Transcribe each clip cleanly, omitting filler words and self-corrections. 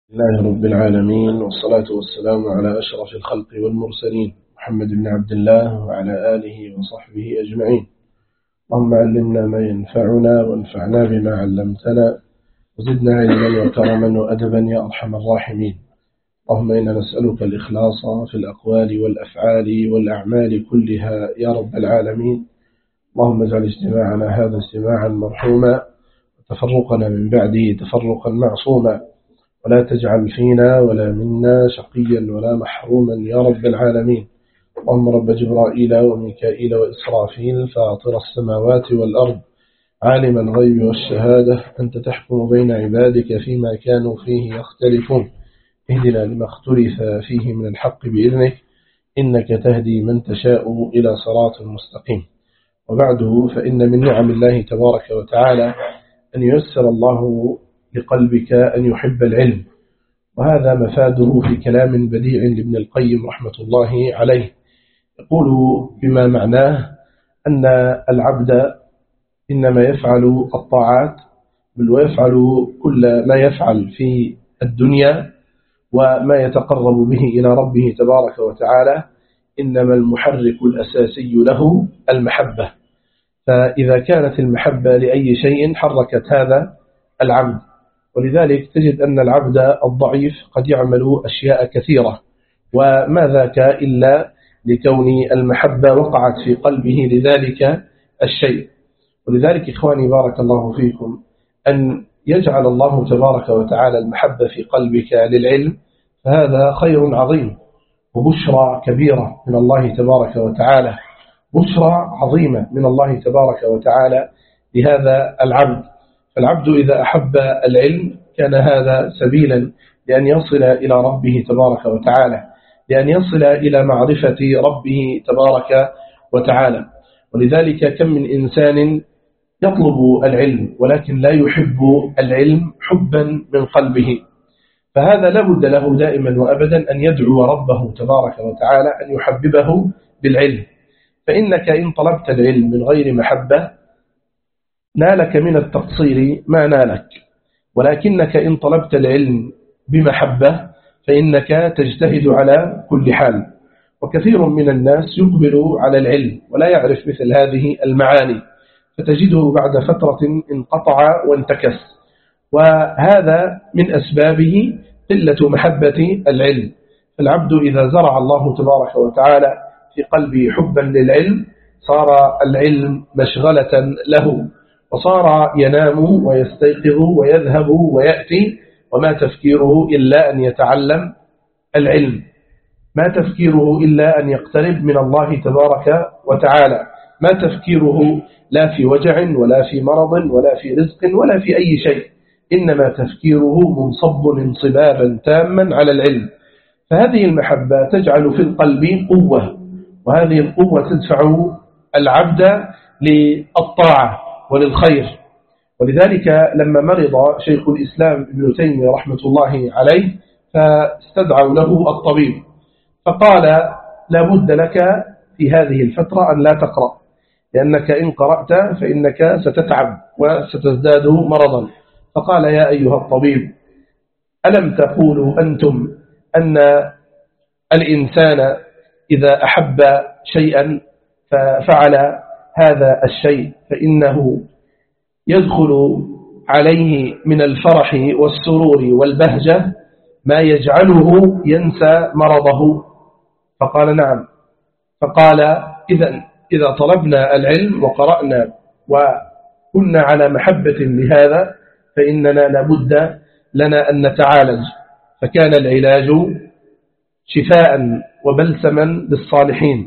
الله رب العالمين، والصلاة والسلام على أشرف الخلق والمرسلين محمد بن عبد الله وعلى آله وصحبه أجمعين. اللهم علمنا ما ينفعنا وانفعنا بما علمتنا وزدنا علما وكرما وأدبا يا أرحم الراحمين. اللهم إنا نسألك الإخلاص في الأقوال والأفعال والأعمال كلها يا رب العالمين. اللهم اجعل اجتماعنا هذا اجتماعا مرحوما وتفرقنا من بعده تفرقا معصوما، ولا تجعل فينا ولا منا شقيا ولا محروما يا رب العالمين. اللهم رب جبرائيل وميكائيل وإسرافيل فاطر السماوات والأرض عالم الغيب والشهادة، أنت تحكم بين عبادك فيما كانوا فيه يختلفون، اهدنا لما اختلف فيه من الحق بإذنك، إنك تهدي من تشاء إلى صراط مستقيم. وبعده فإن من نعم الله تبارك وتعالى أن ييسر الله لقلبك أن يحب العلم، وهذا مفاده في كلام بديع لابن القيم رحمة الله عليه. يقول بما معناه أن العبد إنما يفعل الطاعات بل ويفعل كل ما يفعل في الدنيا وما يتقرب به إلى ربه تبارك وتعالى، إنما المحرك الأساسي له المحبة. فإذا كانت المحبة لأي شيء حركت هذا العبد، ولذلك تجد أن العبد الضعيف قد يعمل أشياء كثيرة، وما ذاك إلا لكون المحبة وقعت في قلبه لذلك الشيء. ولذلك إخواني بارك الله فيكم، أن يجعل الله تبارك وتعالى المحبة في قلبك للعلم، فهذا خير عظيم وبشرى كبيرة من الله تبارك وتعالى، بشرى عظيمة من الله تبارك وتعالى لهذا العبد. فالعبد إذا أحب العلم كان هذا سبيلا لأن يصل إلى ربه تبارك وتعالى، لأن يصل إلى معرفة ربه تبارك وتعالى. ولذلك كم من إنسان يطلب العلم ولكن لا يحب العلم حبا من قلبه، فهذا لابد له دائما وأبدا أن يدعو ربه تبارك وتعالى أن يحببه بالعلم. فإنك إن طلبت العلم من غير محبة نالك من التقصير ما نالك، ولكنك إن طلبت العلم بمحبة فإنك تجتهد على كل حال. وكثير من الناس يقبل على العلم ولا يعرف مثل هذه المعاني، فتجده بعد فترة انقطع وانتكس، وهذا من أسبابه قلة محبة العلم. فالعبد إذا زرع الله تبارك وتعالى في قلبه حبا للعلم صار العلم مشغلة له، وصار ينام ويستيقظ ويذهب ويأتي وما تفكيره إلا أن يتعلم العلم، ما تفكيره إلا أن يقترب من الله تبارك وتعالى، ما تفكيره لا في وجع ولا في مرض ولا في رزق ولا في أي شيء، إنما تفكيره منصب انصبابا تاما على العلم. فهذه المحبة تجعل في القلب قوة، وهذه القوة تدفع العبد للطاعة وللخير. ولذلك لما مرض شيخ الإسلام ابن تيمية رحمة الله عليه فاستدعوا له الطبيب، فقال لا بد لك في هذه الفترة أن لا تقرأ، لأنك إن قرأت فإنك ستتعب وستزداد مرضا. فقال يا أيها الطبيب، ألم تقولوا أنتم أن الإنسان إذا أحب شيئا ففعل هذا الشيء فإنه يدخل عليه من الفرح والسرور والبهجة ما يجعله ينسى مرضه؟ فقال نعم. فقال إذا طلبنا العلم وقرأنا وكنا على محبة لهذا فإننا لابد لنا أن نتعالج. فكان العلاج شفاء وبلسما للصالحين،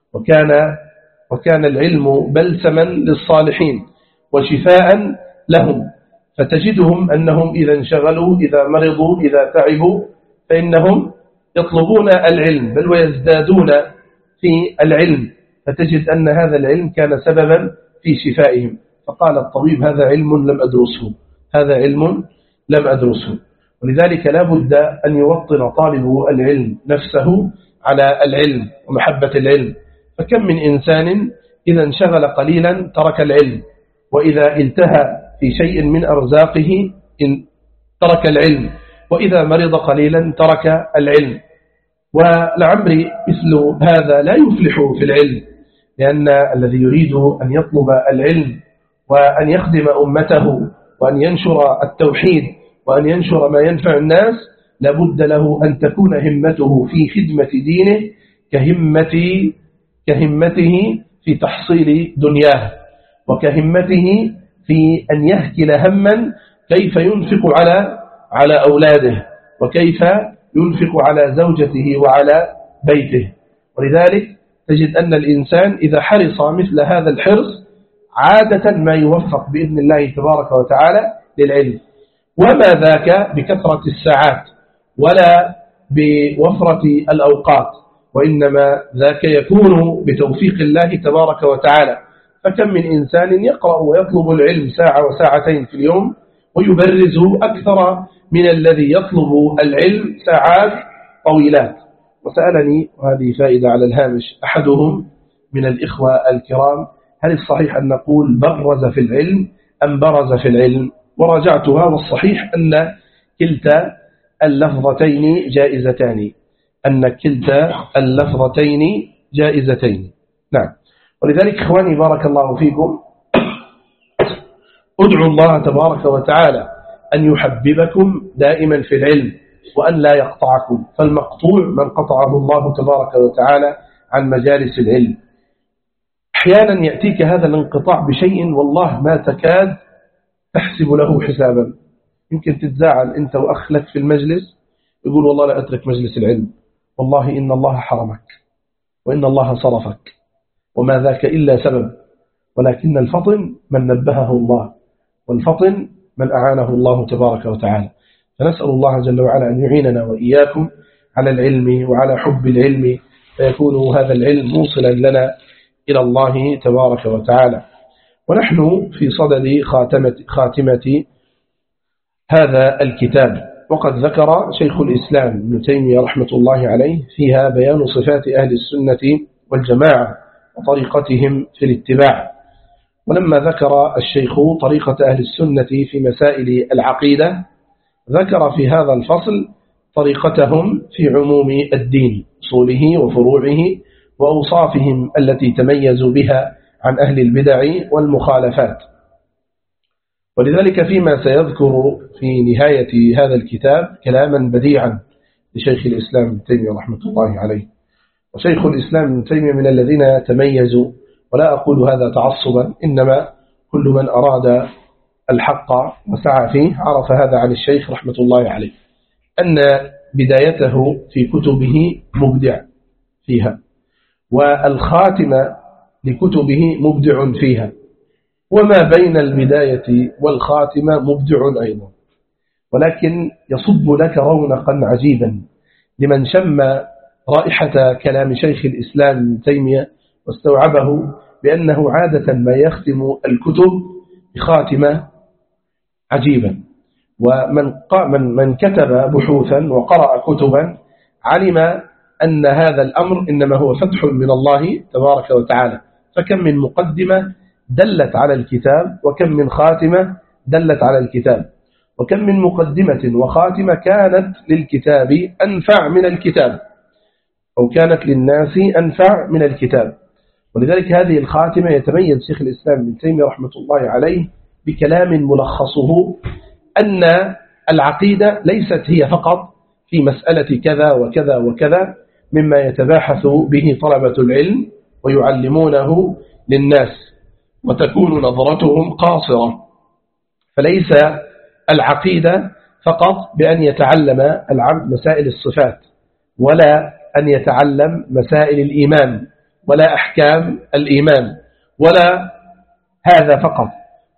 وكان العلم بلسما للصالحين وشفاء لهم. فتجدهم أنهم إذا انشغلوا، إذا مرضوا، إذا تعبوا، فإنهم يطلبون العلم بل ويزدادون في العلم، فتجد أن هذا العلم كان سببا في شفائهم. فقال الطبيب هذا علم لم أدرسه، هذا علم لم أدرسه. ولذلك لا بد أن يوطن طالب العلم نفسه على العلم ومحبة العلم. فكم من إنسان إذا انشغل قليلا ترك العلم، وإذا انتهى في شيء من أرزاقه ترك العلم، وإذا مرض قليلا ترك العلم. ولعمري مثل هذا لا يفلح في العلم، لأن الذي يريد أن يطلب العلم وأن يخدم أمته وأن ينشر التوحيد وأن ينشر ما ينفع الناس لابد له أن تكون همته في خدمة دينه كهمته في تحصيل دنياه، وكهمته في أن يهكل هما كيف ينفق على أولاده وكيف ينفق على زوجته وعلى بيته. ولذلك تجد أن الإنسان إذا حرص مثل هذا الحرص عادة ما يوفق بإذن الله تبارك وتعالى للعلم، وما ذاك بكثرة الساعات ولا بوفرة الأوقات، وإنما ذاك يكون بتوفيق الله تبارك وتعالى. فكم من إنسان يقرأ ويطلب العلم ساعة وساعتين في اليوم ويبرز أكثر من الذي يطلب العلم ساعات طويلات. وسألني، وهذه فائدة على الهامش، أحدهم من الإخوة الكرام: هل الصحيح أن نقول برز في العلم أم برز في العلم؟ وراجعتها، والصحيح أن كلتا اللفظتين جائزتين. نعم. ولذلك إخواني بارك الله فيكم، ادعوا الله تبارك وتعالى أن يحببكم دائما في العلم وأن لا يقطعكم، فالمقطوع من قطعه الله تبارك وتعالى عن مجالس العلم. أحيانا يأتيك هذا الانقطاع بشيء والله ما تكاد تحسب له حسابا. يمكن تتزاعل أنت وأخ لك في المجلس يقول والله لا أترك مجلس العلم، والله إن الله حرمك وإن الله صرفك وما ذاك إلا سبب، ولكن الفطن من نبهه الله، والفطن من أعانه الله تبارك وتعالى. فنسأل الله جل وعلا أن يعيننا وإياكم على العلم وعلى حب العلم، فيكون هذا العلم موصلا لنا إلى الله تبارك وتعالى. ونحن في صدد خاتمة هذا الكتاب، وقد ذكر شيخ الإسلام ابن تيمية رحمة الله عليه فيها بيان صفات أهل السنة والجماعة وطريقتهم في الاتباع. ولما ذكر الشيخ طريقة أهل السنة في مسائل العقيدة ذكر في هذا الفصل طريقتهم في عموم الدين، أصوله وفروعه وأوصافهم التي تميزوا بها عن أهل البدع والمخالفات. ولذلك فيما سيذكر في نهاية هذا الكتاب كلاما بديعا لشيخ الإسلام ابن تيمية رحمة الله عليه. وشيخ الإسلام ابن تيمية من الذين تميزوا، ولا أقول هذا تعصبا، إنما كل من أراد الحق وسعى فيه عرف هذا عن الشيخ رحمة الله عليه، أن بدايته في كتبه مبدع فيها، والخاتمة لكتبه مبدع فيها، وما بين البداية والخاتمة مبدع أيضا. ولكن يصب لك رونقا عجيبا لمن شم رائحة كلام شيخ الإسلام ابن تيمية واستوعبه بأنه عادة ما يختم الكتب بخاتمة عجيبة. ومن كتب بحوثا وقرأ كتبا علم أن هذا الأمر إنما هو فتح من الله تبارك وتعالى. فكم من مقدمة دلت على الكتاب، وكم من خاتمة دلت على الكتاب، وكم من مقدمة وخاتمة كانت للكتاب أنفع من الكتاب، أو كانت للناس أنفع من الكتاب. ولذلك هذه الخاتمة يتميز شيخ الإسلام ابن تيمية رحمة الله عليه بكلام ملخصه أن العقيدة ليست هي فقط في مسألة كذا وكذا وكذا مما يتباحث به طلبة العلم ويعلمونه للناس وتكون نظرتهم قاصرة. فليس العقيدة فقط بأن يتعلم العبد مسائل الصفات، ولا أن يتعلم مسائل الإيمان ولا أحكام الإيمان، ولا هذا فقط،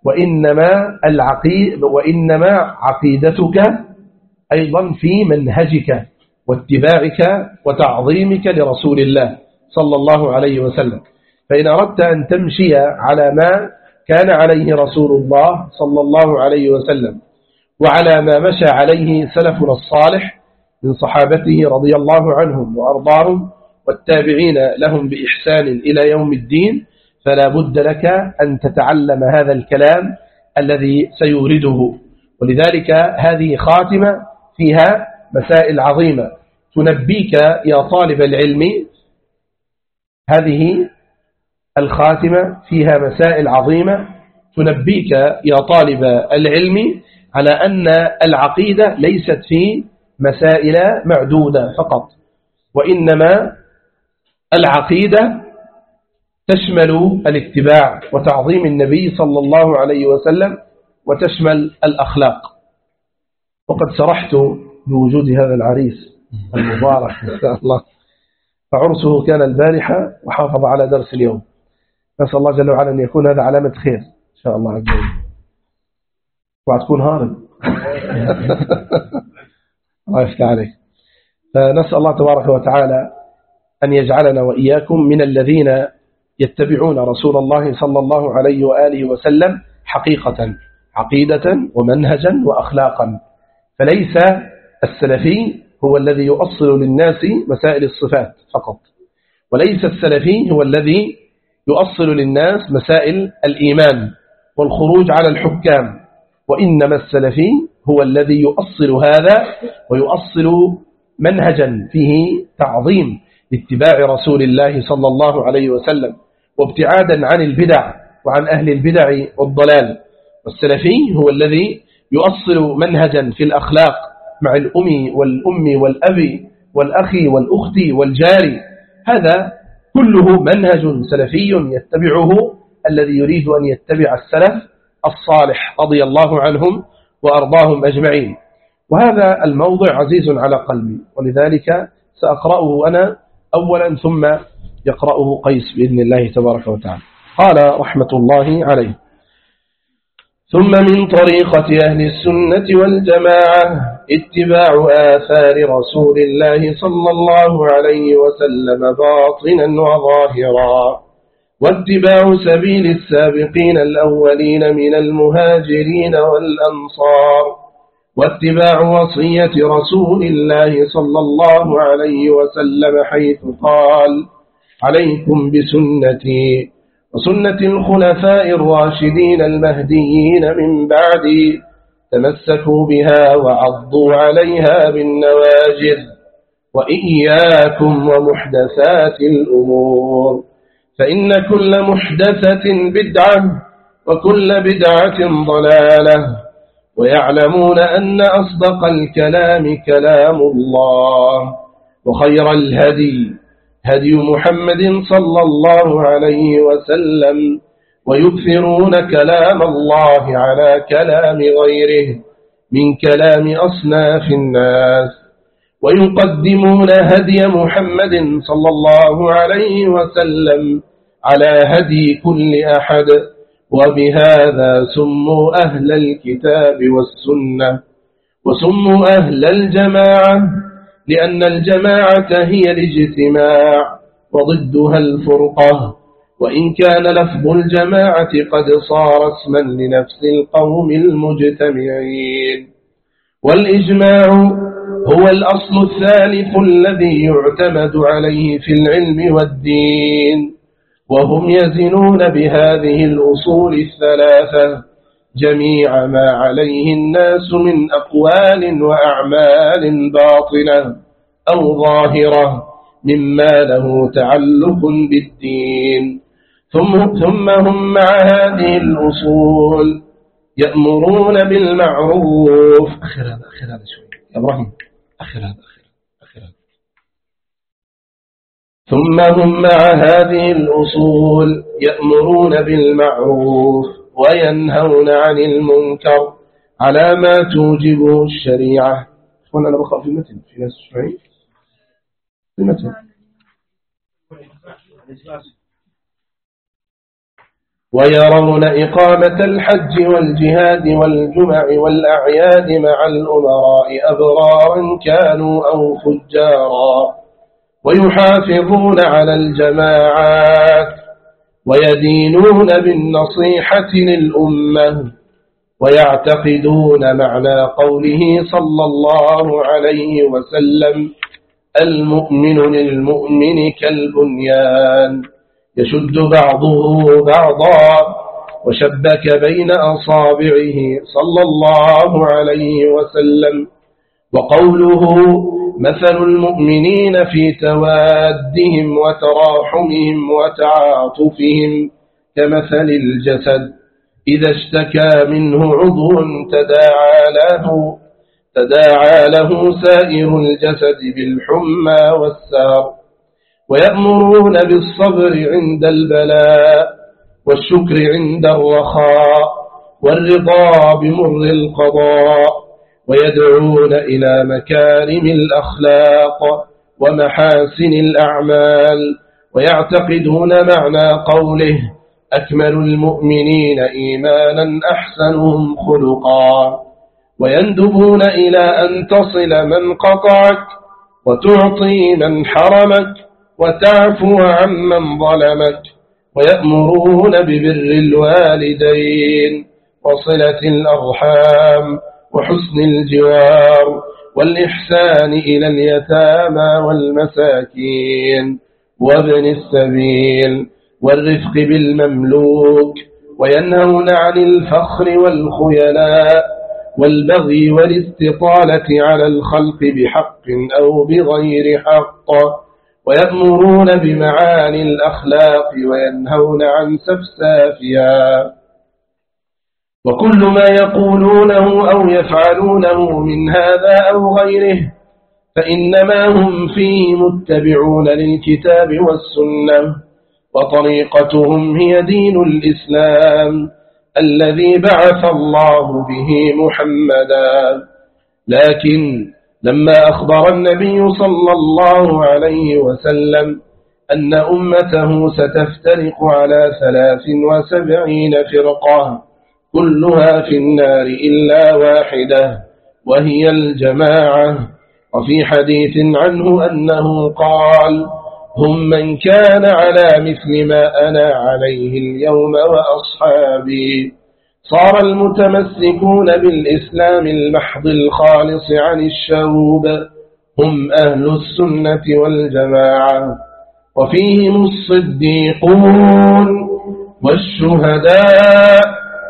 وإنما عقيدتك أيضا في منهجك واتباعك وتعظيمك لرسول الله صلى الله عليه وسلم. فإن أردت أن تمشي على ما كان عليه رسول الله صلى الله عليه وسلم وعلى ما مشى عليه سلفنا الصالح من صحابته رضي الله عنهم وأرضاهم والتابعين لهم بإحسان إلى يوم الدين، فلا بد لك أن تتعلم هذا الكلام الذي سيورده. ولذلك هذه خاتمة فيها مسائل عظيمة تنبيك يا طالب العلم. هذه الخاتمة فيها مسائل عظيمة تنبيك يا طالب العلم على أن العقيدة ليست في مسائل معدودة فقط، وإنما العقيدة تشمل الاتباع وتعظيم النبي صلى الله عليه وسلم، وتشمل الأخلاق. وقد سرحت بوجود هذا العريس المبارك إن شاء الله، فعرسه كان البارحة وحافظ على درس اليوم. نسأل الله جل وعلا أن يكون هذا علامة خير إن شاء الله عز وجل، وهتكون هارب الله يفتح عليك. فنسأل الله تبارك وتعالى أن يجعلنا وإياكم من الذين يتبعون رسول الله صلى الله عليه وآله وسلم حقيقة، عقيدة ومنهجا وأخلاقا. فليس السلفي هو الذي يؤصل للناس مسائل الصفات فقط، وليس السلفي هو الذي يؤصل للناس مسائل الإيمان والخروج على الحكام، وإنما السلفي هو الذي يؤصل هذا ويؤصل منهجا فيه تعظيم لاتباع رسول الله صلى الله عليه وسلم، وابتعادا عن البدع وعن أهل البدع والضلال. والسلفي هو الذي يؤصل منهجا في الأخلاق مع والأم والأب والأخ والأخت والجار. هذا كله منهج سلفي يتبعه الذي يريد أن يتبع السلف الصالح رضي الله عنهم وأرضاهم أجمعين. وهذا الموضع عزيز على قلبي، ولذلك سأقرأه أنا أولا ثم يقرأه قيس بإذن الله تبارك وتعالى. قال رحمة الله عليه: ثم من طريقة أهل السنة والجماعة اتباع آثار رسول الله صلى الله عليه وسلم باطنا وظاهرا، واتباع سبيل السابقين الأولين من المهاجرين والأنصار، واتباع وصية رسول الله صلى الله عليه وسلم حيث قال: عليكم بسنتي وسنة الخلفاء الراشدين المهديين من بعدي، تمسكوا بها وعضوا عليها بالنواجذ، وإياكم ومحدثات الأمور، فإن كل محدثة بدعة وكل بدعة ضلالة، ويعلمون أن أصدق الكلام كلام الله، وخير الهدي هدي محمد صلى الله عليه وسلم، ويكثرون كلام الله على كلام غيره من كلام أصناف الناس، ويقدمون هدي محمد صلى الله عليه وسلم على هدي كل أحد، وبهذا سموا أهل الكتاب والسنة، وسموا أهل الجماعة، لأن الجماعة هي الاجتماع وضدها الفرقة، وإن كان لفظ الجماعة قد صار اسما لنفس القوم المجتمعين. والإجماع هو الأصل الثالث الذي يعتمد عليه في العلم والدين، وهم يزنون بهذه الأصول الثلاثة جميع ما عليه الناس من أقوال وأعمال باطنة أو ظاهرة مما له تعلق بالدين. ثم هم مع هذه الأصول يأمرون بالمعروف. أخر هذا شوي يا إبراهيم، أخر هذا. ثم هم مع هذه الأصول يأمرون بالمعروف وينهون عن المنكر على ما توجبه الشريعة. أنا بقرأ في المتن، في ناس شوي في المتن. ويرون إقامة الحج والجهاد والجمع والأعياد مع الأمراء أبرارا كانوا أو فجارا، ويحافظون على الجماعات، ويدينون بالنصيحة للأمة، ويعتقدون معنى قوله صلى الله عليه وسلم: المؤمن للمؤمن كالبنيان يشد بعضه بعضا، وشبك بين أصابعه صلى الله عليه وسلم، وقوله مثل المؤمنين في توادهم وتراحمهم وتعاطفهم كمثل الجسد إذا اشتكى منه عضو تداعى له سائر الجسد بالحمى والسهر ويأمرون بالصبر عند البلاء والشكر عند الرخاء والرضا بمر القضاء ويدعون إلى مكارم الأخلاق ومحاسن الأعمال ويعتقدون معنى قوله أكمل المؤمنين إيمانا أحسنهم خلقا ويندبون إلى أن تصل من قطعك وتعطي من حرمك وتعفو عمن ظلمك ويأمرون ببر الوالدين وصلة الأرحام وحسن الجوار والإحسان إلى اليتامى والمساكين وابن السبيل والرفق بالمملوك وينهون عن الفخر والخيلاء والبغي والاستطالة على الخلق بحق أو بغير حق ويأمرون بمعاني الأخلاق وينهون عن سفسافها وكل ما يقولونه أو يفعلونه من هذا أو غيره فإنما هم فيه متبعون للكتاب والسنة وطريقتهم هي دين الإسلام الذي بعث الله به محمدا لكن لما أخبر النبي صلى الله عليه وسلم أن أمته ستفترق على 73 فرقة كلها في النار إلا واحدة وهي الجماعة وفي حديث عنه أنه قال هم من كان على مثل ما أنا عليه اليوم وأصحابي صار المتمسكون بالإسلام المحض الخالص عن الشوب هم أهل السنة والجماعة وفيهم الصديقون والشهداء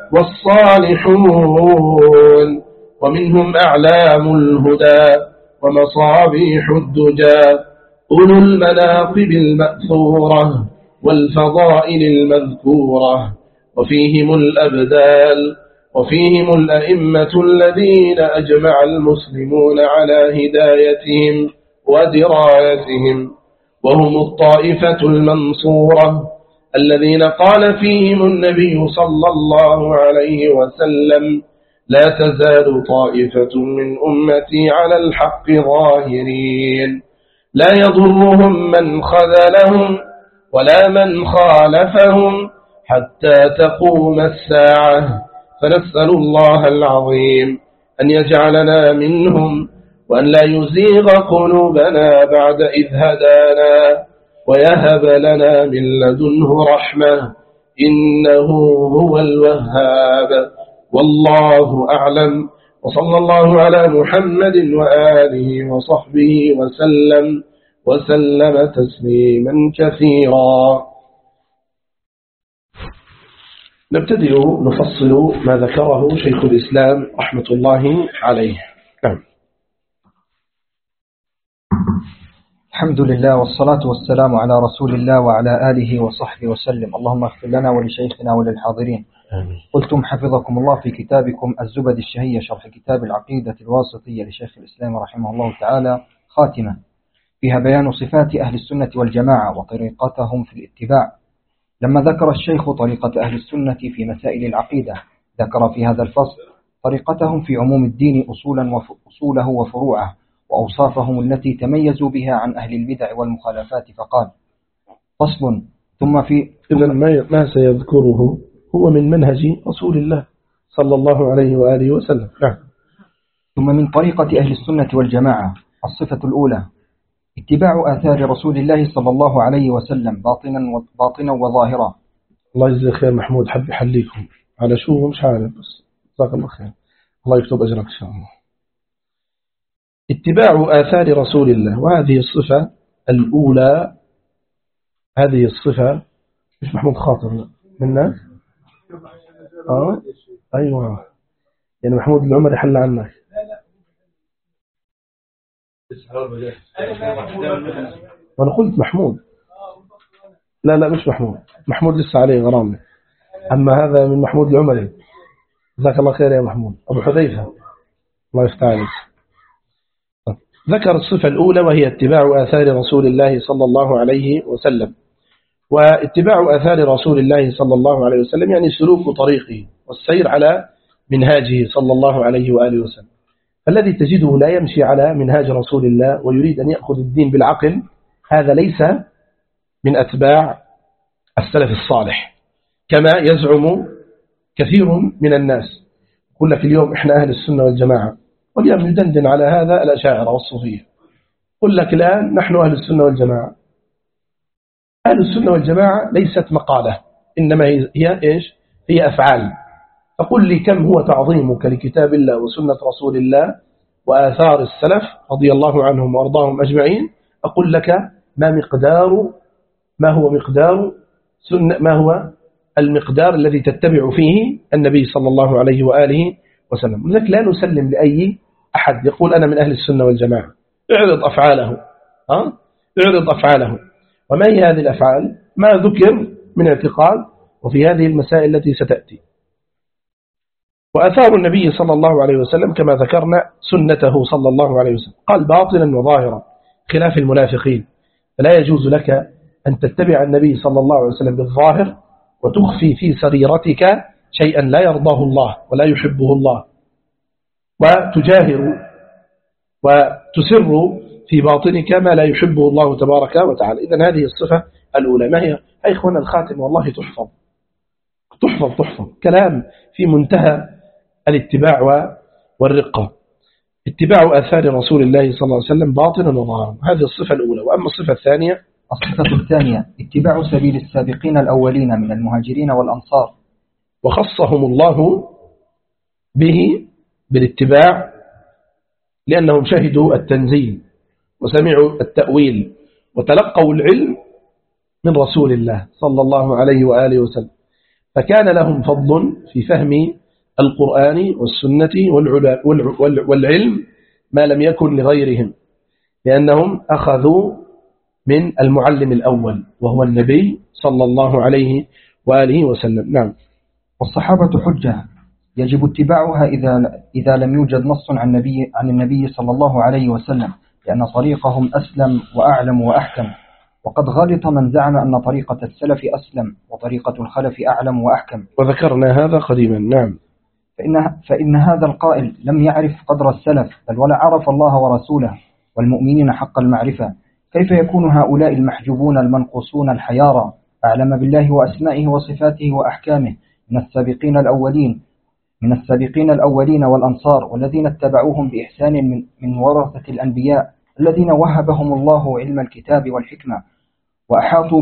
والصالحون ومنهم أعلام الهدى ومصابيح الدجى أولو المناقب المأثورة والفضائل المذكورة وفيهم الأبدال وفيهم الأئمة الذين أجمع المسلمون على هدايتهم ودرايتهم وهم الطائفة المنصورة الذين قال فيهم النبي صلى الله عليه وسلم لا تزال طائفة من أمتي على الحق ظاهرين لا يضرهم من خذلهم ولا من خالفهم حتى تقوم الساعة فنسأل الله العظيم أن يجعلنا منهم وأن لا يزيغ قلوبنا بعد إذ هدانا ويهب لنا من لدنه رحمة إنه هو الوهاب والله أعلم وصلى الله على محمد وآله وصحبه وسلم تسليما كثيرا. نبتدئ نفصل ما ذكره شيخ الإسلام رحمة الله عليه. نعم. الحمد لله والصلاة والسلام على رسول الله وعلى آله وصحبه وسلم. اللهم اغفر لنا ولشيخنا وللحاضرين. آمين. قلتم حفظكم الله في كتابكم الزبد الشهية شرح كتاب العقيدة الواسطية لشيخ الإسلام رحمه الله تعالى خاتمة فيها بيان صفات أهل السنة والجماعة وطريقتهم في الاتباع. لما ذكر الشيخ طريقة أهل السنة في مسائل العقيدة ذكر في هذا الفصل طريقتهم في عموم الدين أصوله وفروعه وأوصافهم التي تميزوا بها عن أهل البدع والمخالفات فقال فصل ثم في إذن ما سيذكره هو من منهج رسول الله صلى الله عليه وآله وسلم. ثم من طريقة أهل السنة والجماعة الصفة الأولى اتباع آثار رسول الله صلى الله عليه وسلم باطنا وظاهرا. الله يجزي خير محمود حب يحليكم على شو مش عارف بس جزاك الله خير الله يكتب أجرك إن شاء الله. اتباع آثار رسول الله وهذه الصفة الأولى هذه الصفة مش محمود خاطر من الناس أيوة يعني محمود العمر يحل عنك وأنا قلت محمود. لا مش محمود. محمود لسه عليه غرامة. أما هذا من محمود العمري. جزاك الله خير يا محمود. أبو حذيفة الله يفتح عليك. ذكر الصفة الأولى وهي اتباع آثار رسول الله صلى الله عليه وسلم. واتباع آثار رسول الله صلى الله عليه وسلم يعني سلوك طريقه والسير على منهاجه صلى الله عليه وآله وسلم. الذي تجده لا يمشي على منهاج رسول الله ويريد أن يأخذ الدين بالعقل، هذا ليس من أتباع السلف الصالح كما يزعم كثير من الناس. يقول لك اليوم إحنا أهل السنة والجماعة، واليوم يدندن على هذا الأشاعرة والصوفية. يقول لك الآن نحن أهل السنة والجماعة. أهل السنة والجماعة ليست مقالة، إنما هي إيش؟ هي أفعال. فقل لي كم هو تعظيمك لكتاب الله وسنة رسول الله وآثار السلف رضي الله عنهم وأرضاهم أجمعين، أقول لك ما هو المقدار الذي تتبع فيه النبي صلى الله عليه وآله وسلم. لذلك لا نسلم لأي أحد يقول أنا من أهل السنة والجماعة. اعرض أفعاله. وما هي هذه الأفعال؟ ما ذكر من اعتقاد، وفي هذه المسائل التي ستأتي. وأثار النبي صلى الله عليه وسلم كما ذكرنا سنته صلى الله عليه وسلم، قال باطنا وظاهرا خلاف المنافقين. فلا يجوز لك أن تتبع النبي صلى الله عليه وسلم بالظاهر وتخفي في سريرتك شيئا لا يرضاه الله ولا يحبه الله، وتجاهر وتسر في باطنك ما لا يحبه الله تبارك وتعالى. إذن هذه الصفة الأولى. ما هي؟ أي إخوانا الخاتم والله تحفظ كلام في منتهى الاتباع والرقة. اتباع آثار رسول الله صلى الله عليه وسلم باطنا وظاهرا، هذه الصفة الأولى. وأما الصفة الثانية، الصفة الثانية اتباع سبيل السابقين الأولين من المهاجرين والأنصار، وخصهم الله به بالاتباع لأنهم شهدوا التنزيل وسمعوا التأويل وتلقوا العلم من رسول الله صلى الله عليه وآله وسلم، فكان لهم فضل في فهم القرآن والسنة والعلم ما لم يكن لغيرهم، لأنهم أخذوا من المعلم الأول وهو النبي صلى الله عليه وآله وسلم. نعم. والصحابة حجة يجب اتباعها إذا لم يوجد نص عن النبي صلى الله عليه وسلم، لأن طريقهم أسلم وأعلم وأحكم. وقد غلط من زعم أن طريقة السلف أسلم وطريقة الخلف أعلم وأحكم، وذكرنا هذا قديما. نعم. فإن هذا القائل لم يعرف قدر السلف، بل ولا عرف الله ورسوله والمؤمنين حق المعرفة. كيف يكون هؤلاء المحجوبون المنقوصون الحيارى أعلم بالله وأسمائه وصفاته وأحكامه من السابقين الأولين والأنصار والذين اتبعوهم بإحسان من ورثة الأنبياء الذين وهبهم الله علم الكتاب والحكمة وأحاطوا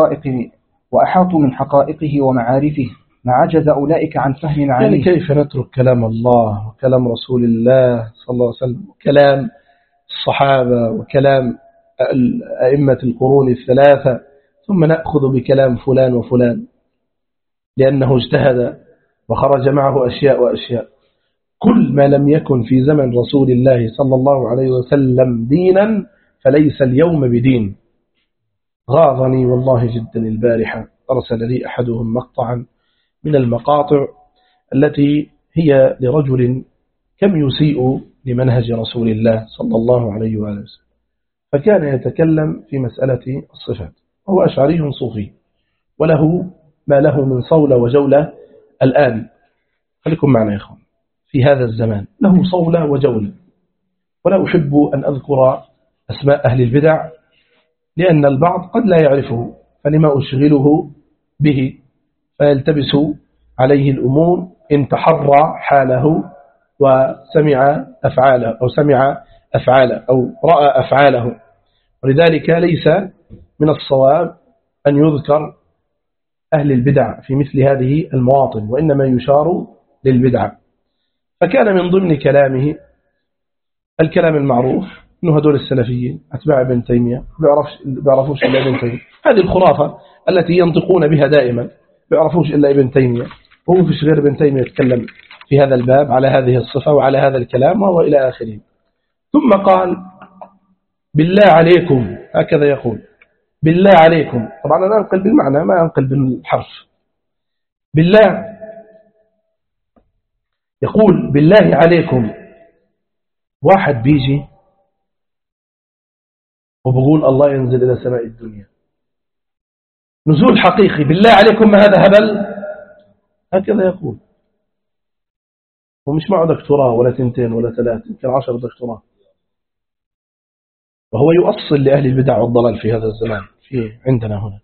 من حقائقه ومعارفه ما عجز أولئك عن فهم معانيه. يعني كيف نترك كلام الله وكلام رسول الله صلى الله عليه وسلم وكلام الصحابة وكلام أئمة القرون الثلاثة ثم نأخذ بكلام فلان وفلان لأنه اجتهد وخرج معه أشياء وأشياء؟ كل ما لم يكن في زمن رسول الله صلى الله عليه وسلم دينا فليس اليوم بدين. غاضني والله جدا البارحة، أرسل لي أحدهم مقطعا من المقاطع التي هي لرجل كم يسيء لمنهج رسول الله صلى الله عليه وآله وسلم، فكان يتكلم في مسألة الصفات، هو أشعري صوفي وله ما له من صولة وجولة الآن. خليكم معنا يا إخوان، في هذا الزمان له صولة وجولة، ولا أحب أن أذكر أسماء أهل البدع لأن البعض قد لا يعرفه، فلما أشغله به فيلتبس عليه الأمور إن تحرى حاله وسمع أفعاله أو رأى أفعاله. ولذلك ليس من الصواب أن يذكر أهل البدع في مثل هذه المواطن، وإنما يشار للبدع. فكان من ضمن كلامه الكلام المعروف أنه هدول السلفيين أتباع ابن تيمية بيعرفوش إلا ابن تيمية، هذه الخرافة التي ينطقون بها دائما، بيعرفوش إلا ابن تيمية، وهو فيش غير ابن تيمية يتكلم في هذا الباب على هذه الصفة وعلى هذا الكلام وهو إلى آخره. ثم قال بالله عليكم، هكذا يقول بالله عليكم. طبعا أنا أنقل بالمعنى ما أنقل بالحرف. بالله يقول بالله عليكم. واحد بيجي وبقول الله ينزل إلى سماء الدنيا نزول حقيقي، بالله عليكم ما هذا هبل؟ هكذا يقول. ومش معه دكتوراه ولا 2 ولا 3، يمكن 10 دكتوراه، وهو يؤصل لأهل البدع والضلال في هذا الزمان في عندنا هنا.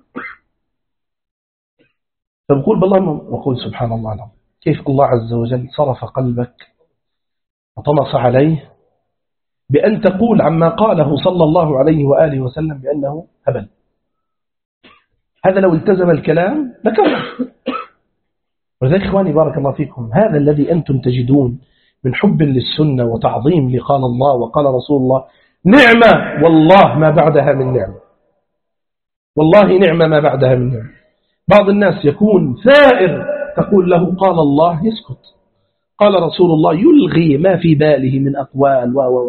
فبقول بالله وقول سبحان الله العظيم، كيف الله عز وجل صرف قلبك وطمس عليه بأن تقول عما قاله صلى الله عليه وآله وسلم بأنه هبل. هذا لو التزم الكلام لكفر. ولذلك إخواني بارك الله فيكم، هذا الذي أنتم تجدون من حب للسنة وتعظيم لقال الله وقال رسول الله نعمة، والله ما بعدها من نعمة، والله نعمة ما بعدها من نعمة. بعض الناس يكون ثائر تقول له قال الله يسكت، قال رسول الله يلغي ما في باله من أقوال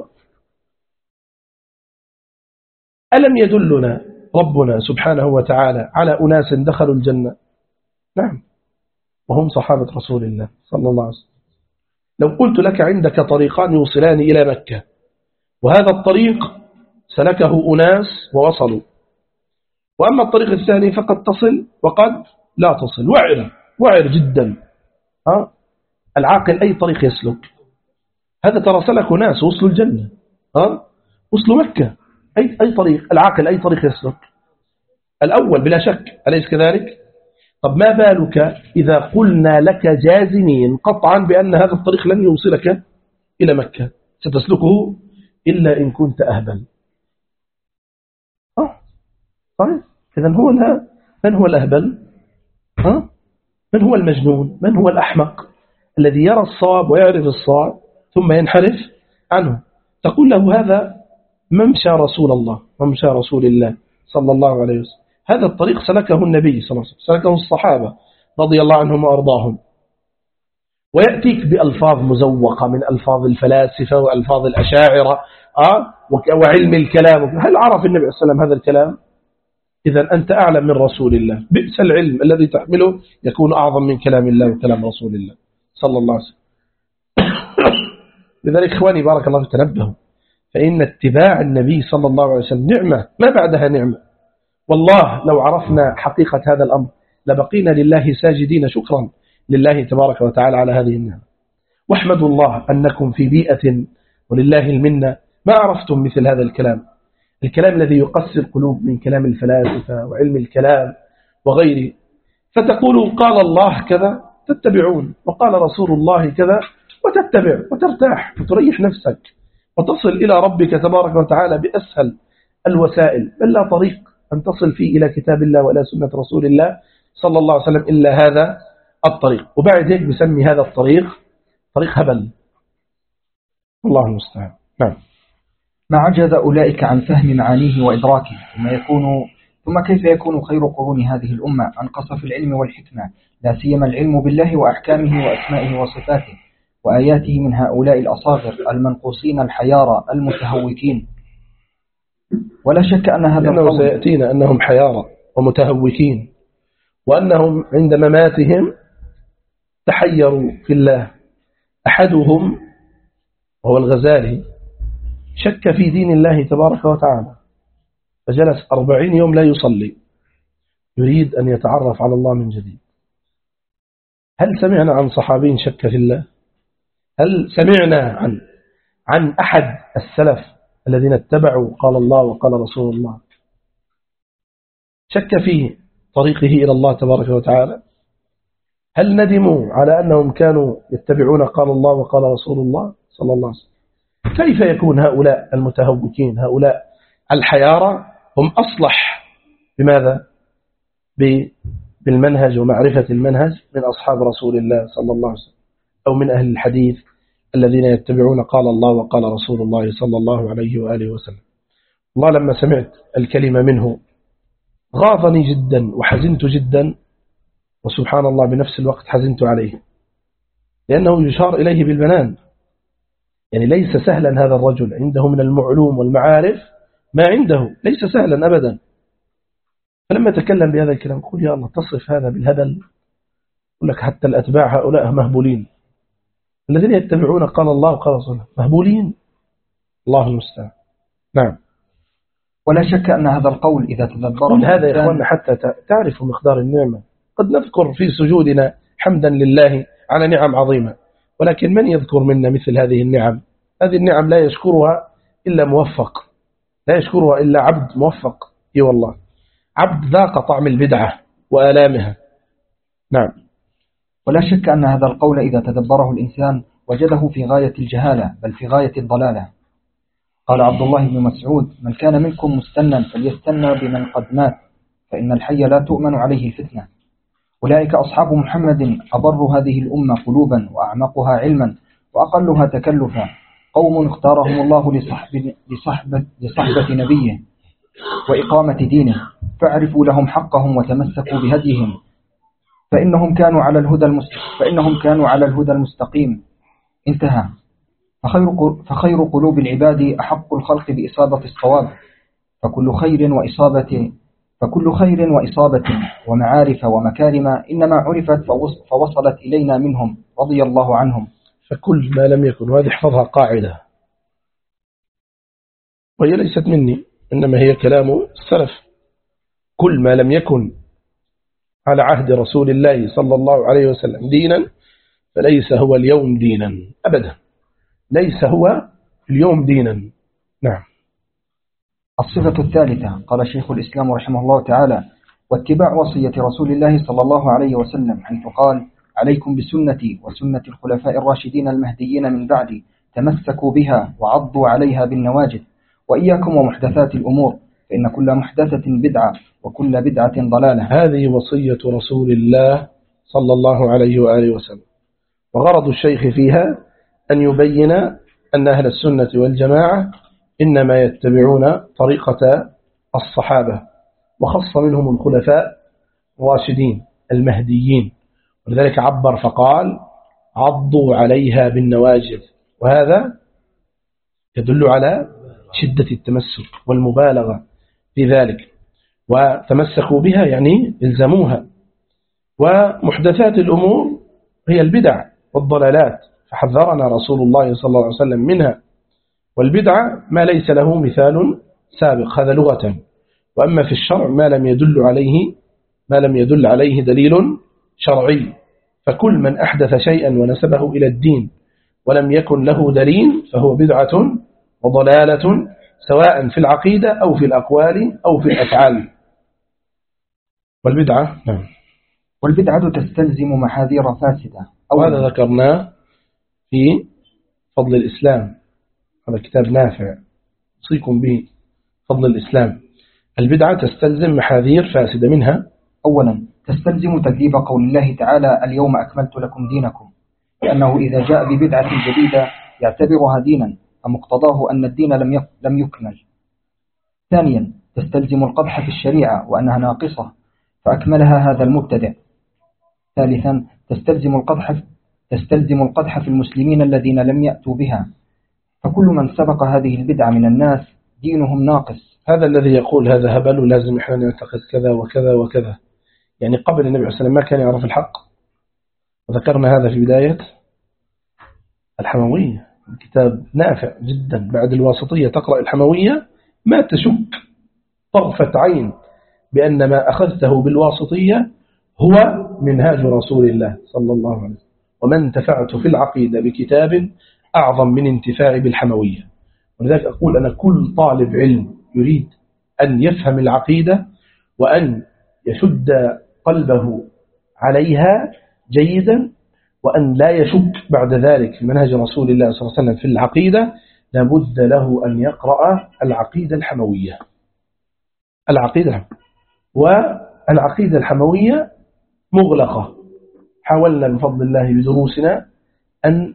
ألم يدلنا ربنا سبحانه وتعالى على أناس دخلوا الجنة؟ نعم، وهم صحابة رسول الله صلى الله عليه وسلم. لو قلت لك عندك طريقان يوصلان إلى مكة، وهذا الطريق سلكه أناس ووصلوا، وأما الطريق الثاني فقد تصل وقد لا تصل، وعر جدا. العاقل أي طريق يسلك؟ هذا ترى سلكوا ناس وصلوا الجنة، وصلوا مكة، أي طريق العاقل أي طريق يسلك؟ الأول بلا شك، أليس كذلك؟ طب ما بالك إذا قلنا لك جازمين قطعا بأن هذا الطريق لن يوصلك إلى مكة، ستسلكه إلا إن كنت أهبل. طيب إذن هو من هو الأهبل؟ من هو المجنون؟ من هو الأحمق الذي يرى الصواب ويعرف الصواب ثم ينحرف عنه؟ تقول له هذا ممشى رسول الله وممشى رسول الله صلى الله عليه وسلم، هذا الطريق سلكه النبي صلى الله عليه وسلم، سلكه الصحابة رضي الله عنهم وأرضاهم، ويأتيك بألفاظ مزوقة من ألفاظ الفلاسفة وألفاظ الأشاعرة وعلم الكلام. هل عرف النبي صلى الله عليه وسلم هذا الكلام؟ إذا أنت أعلم من رسول الله. بئس العلم الذي تحمله يكون أعظم من كلام الله وكلام رسول الله صلى الله عليه وسلم. لذلك إخواني بارك الله تنبهوا، فإن اتباع النبي صلى الله عليه وسلم نعمة ما بعدها نعمة. والله لو عرفنا حقيقة هذا الأمر لبقينا لله ساجدين شكرا لله تبارك وتعالى على هذه النعمة. واحمدوا الله أنكم في بيئة ولله المنة ما عرفتم مثل هذا الكلام الذي يقسي القلوب من كلام الفلاسفة وعلم الكلام وغيره. فتقولوا قال الله كذا تتبعون، وقال رسول الله كذا وتتبع وترتاح وتريح نفسك وتصل إلى ربك تبارك وتعالى بأسهل الوسائل، بل لا طريق أن تصل فيه إلى كتاب الله ولا سنة رسول الله صلى الله عليه وسلم إلا هذا الطريق. وبعد هيك بسمي هذا الطريق طريق هبل. الله المستعان. نعم. ما عجز أولئك عن فهم معانيه وإدراكه، ثم كيف يكون خير قرون هذه الأمة أنقص في العلم والحكمة، لا سيما العلم بالله وأحكامه وأسمائه وصفاته وآياته من هؤلاء الأصاغر المنقوصين الحيارى المتهوكين. ولا شك أن هذا القول سيأتينا أنهم حيارى ومتهوكين، وأنهم عند مماتهم تحيروا في الله. أحدهم وهو الغزالي شك في دين الله تبارك وتعالى، فجلس 40 يوم لا يصلي يريد أن يتعرف على الله من جديد. هل سمعنا عن صحابين شك في الله؟ هل سمعنا عن أحد السلف الذين اتبعوا قال الله وقال رسول الله شك في طريقه إلى الله تبارك وتعالى؟ هل ندموا على أنهم كانوا يتبعون قال الله وقال رسول الله صلى الله عليه وسلم؟ كيف يكون هؤلاء المتهوكين هؤلاء الحيارى هم أصلح بماذا؟ بالمنهج ومعرفة المنهج من أصحاب رسول الله صلى الله عليه وسلم، أو من أهل الحديث الذين يتبعون قال الله وقال رسول الله صلى الله عليه وآله وسلم. الله لما سمعت الكلمة منه غاضني جدا وحزنت جدا، وسبحان الله بنفس الوقت حزنت عليه، لأنه يشار إليه بالبنان. يعني ليس سهلا هذا الرجل عنده من المعلوم والمعارف ما عنده ليس سهلا أبدا. فلما تكلم بهذا الكلام قل يا الله تصف هذا بالهبل، يقول لك حتى الأتباع هؤلاء مهبولين، الذين يتبعون قال الله وقال رسوله مهبولين، الله المستعان. نعم. ولا شك أن هذا القول إذا تدبره هذا يا إخواننا حتى تعرف مقدار النعمة. قد نذكر في سجودنا حمدا لله على نعم عظيمة، ولكن من يذكر منا مثل هذه النعم؟ هذه النعم لا يشكرها إلا موفق، لا يشكرها إلا عبد موفق. إي والله، عبد ذاق طعم البدعة وآلامها. نعم. ولا شك أن هذا القول إذا تدبره الإنسان وجده في غاية الجهالة بل في غاية الضلالة. قال عبد الله بن مسعود: من كان منكم مستنا فليستنى بمن قد مات، فإن الحي لا تؤمن عليه الفتنة. أولئك أصحاب محمد أبر هذه الأمة قلوبا وأعمقها علما وأقلها تكلفا، قوم اختارهم الله لصحبة نبيه وإقامة دينه، فاعرفوا لهم حقهم وتمسكوا بهديهم، فإنهم كانوا على الهدى المستقيم. انتهى. فخير قلوب العباد أحق الخلق بإصابة الصواب، فكل خير وإصابة ومعارف ومكارم إنما عرفت فوصلت إلينا منهم رضي الله عنهم. فكل ما لم يكن، وهذه احفظها قاعدة، وهي ليست مني إنما هي كلام السلف، كل ما لم يكن على عهد رسول الله صلى الله عليه وسلم دينا فليس هو اليوم دينا أبدا، ليس هو اليوم دينا. نعم. الصفة الثالثة، قال شيخ الإسلام رحمه الله تعالى: واتباع وصية رسول الله صلى الله عليه وسلم، حيث قال: عليكم بسنتي وسنة الخلفاء الراشدين المهديين من بعدي، تمسكوا بها وعضوا عليها بالنواجذ، وإياكم ومحدثات الأمور، فإن كل محدثة بدعة وكل بدعة ضلالة. هذه وصية رسول الله صلى الله عليه وآله وسلم، وغرض الشيخ فيها أن يبين أن أهل السنة والجماعة إنما يتبعون طريقة الصحابة، وخص منهم الخلفاء الراشدين المهديين، ولذلك عبر فقال: عضوا عليها بالنواجذ، وهذا يدل على شدة التمسك والمبالغة في ذلك. وتمسكوا بها يعني الزموها. ومحدثات الأمور هي البدع والضلالات، فحذرنا رسول الله صلى الله عليه وسلم منها. والبدعة ما ليس له مثال سابق، هذا لغة. وأما في الشرع ما لم يدل عليه دليل شرعي. فكل من أحدث شيئا ونسبه إلى الدين ولم يكن له دليل فهو بدعة وضلالة، سواء في العقيدة أو في الأقوال أو في الأفعال. والبدعة والبدعة تستلزم محاذير فاسدة، وهذا ذكرناه في فضل الإسلام، هذا كتاب نافع أوصيكم به، فضل الإسلام. البدعة تستلزم محاذير فاسدة، منها: أولا تستلزم تكذيب قول الله تعالى: اليوم أكملت لكم دينكم، لأنه إذا جاء ببدعة جديدة يعتبرها دينا فمقتضاه أن الدين لم يكمل. ثانيا تستلزم القدح في الشريعة وأنها ناقصة فأكملها هذا المبتدع. ثالثا تستلزم القدح في المسلمين الذين لم يأتوا بها، فكل من سبق هذه البدعة من الناس دينهم ناقص. هذا الذي يقول هذا هبل ولازم إحنا نعتقد كذا وكذا وكذا، يعني قبل النبي عليه الصلاة والسلام ما كان يعرف الحق. وذكرنا هذا في بداية الحموية، كتاب نافع جدا. بعد الواسطية تقرأ الحموية ما تشك طرفة عين بأن ما أخذته بالواسطية هو منهاج رسول الله صلى الله عليه وسلم. وما انتفعت في العقيدة بكتاب أعظم من انتفاع بالحموية. ولذلك أقول أن كل طالب علم يريد أن يفهم العقيدة وأن يشد قلبه عليها جيدا وأن لا يشك بعد ذلك في منهج رسول الله صلى الله عليه وسلم في العقيدة، لابد له أن يقرأ العقيدة الحموية. والعقيدة الحموية مغلقة، حاولنا بفضل الله بدروسنا أن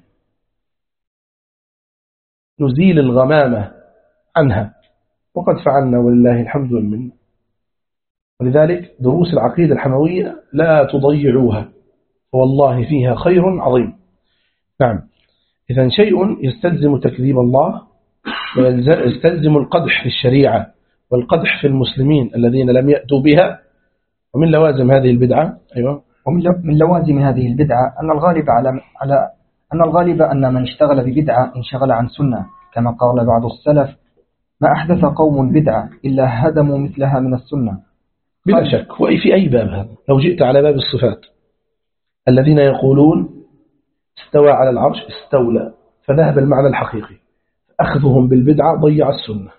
نزيل الغمامة عنها، وقد فعلنا ولله الحمد والمنة. ولذلك دروس العقيدة الحموية لا تضيعوها، والله فيها خير عظيم. نعم. إذن شيء يستلزم تكذيب الله ويستلزم القدح في الشريعة والقدح في المسلمين الذين لم يأتوا بها. ومن لوازم هذه البدعة ومن لوازم هذه البدعة أن الغالب أن من اشتغل ببدعة انشغل عن سنة، كما قال بعض السلف: ما أحدث قوم بدعة إلا هدموا مثلها من السنة. بلا شك. وفي أي باب هذا؟ لو جئت على باب الصفات الذين يقولون استوى على العرش، استولى، فذهب المعنى الحقيقي، أخذهم بالبدعة ضيع السنة.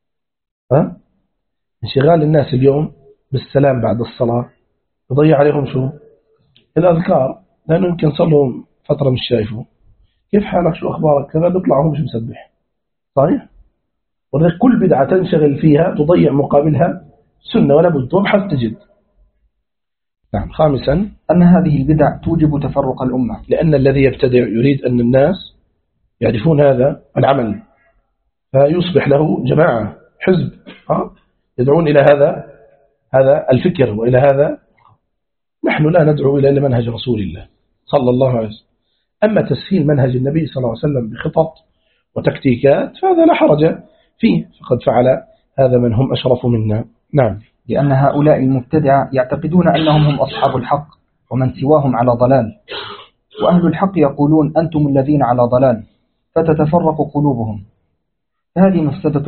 انشغال الناس اليوم بالسلام بعد الصلاة يضيع عليهم شو؟ الأذكار، لأنه يمكن صار لهم فترة مش شايفه كيف حالك، شو أخبارك كذا، بيطلع هو مش مسبح. صحيح؟ ولذلك كل بدعة تنشغل فيها تضيع مقابلها سنة، ولا بد وابحث تجد. نعم. خامسا أن هذه البدع توجب تفرق الأمة، لأن الذي يبتدع يريد أن الناس يعرفون هذا العمل فيصبح له جماعة، حزب، يدعون إلى هذا الفكر وإلى هذا. نحن لا ندعو إلى منهج رسول الله صلى الله عليه وسلم. أما تسهيل منهج النبي صلى الله عليه وسلم بخطط وتكتيكات فهذا لا حرج فيه، فقد فعل هذا من هم أشرف منا. نعم. لأن هؤلاء المبتدعة يعتقدون أنهم هم أصحاب الحق ومن سواهم على ضلال، وأهل الحق يقولون أنتم الذين على ضلال، فتتفرق قلوبهم. فهذه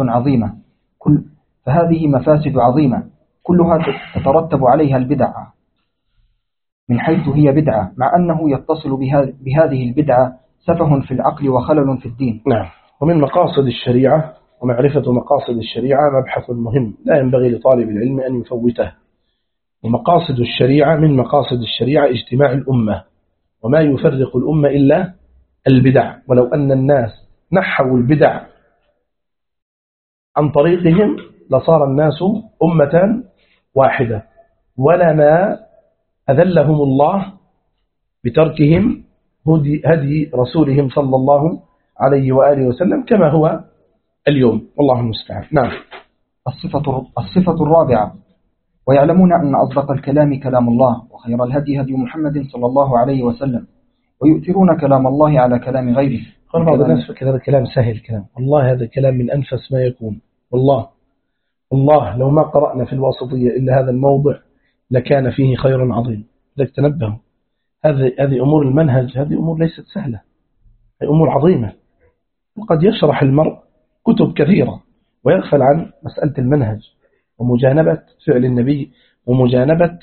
مفاسد عظيمة كلها تترتب عليها البدعة من حيث هي بدعة، مع أنه يتصل بهذه البدعة سفه في العقل وخلل في الدين. نعم. ومن مقاصد الشريعة ومعرفة مقاصد الشريعة مبحث مهم لا ينبغي لطالب العلم أن يفوته. ومقاصد الشريعة، من مقاصد الشريعة اجتماع الأمة، وما يفرق الأمة إلا البدع. ولو أن الناس نحوا البدع عن طريقهم لصار الناس أمة واحدة، ولما أذلهم الله بتركهم هدي رسولهم صلى الله عليه وآله وسلم كما هو اليوم، والله المستعان. نعم. الصفة الرابعة: ويعلمون أن أصدق الكلام كلام الله، وخير الهدي هدي محمد صلى الله عليه وسلم، ويؤثرون كلام الله على كلام غيره. بعض الناس فكر هذا الكلام سهل، كلام والله هذا كلام من أنفس ما يكون. والله لو ما قرأنا في الواسطية إلا هذا الموضع لكان فيه خير عظيم. لذلك تنبهوا، هذه أمور المنهج، هذه أمور ليست سهلة، هذه أمور عظيمة. وقد يشرح المرء كتب كثيرة ويغفل عن مسألة المنهج ومجانبة فعل النبي ومجانبة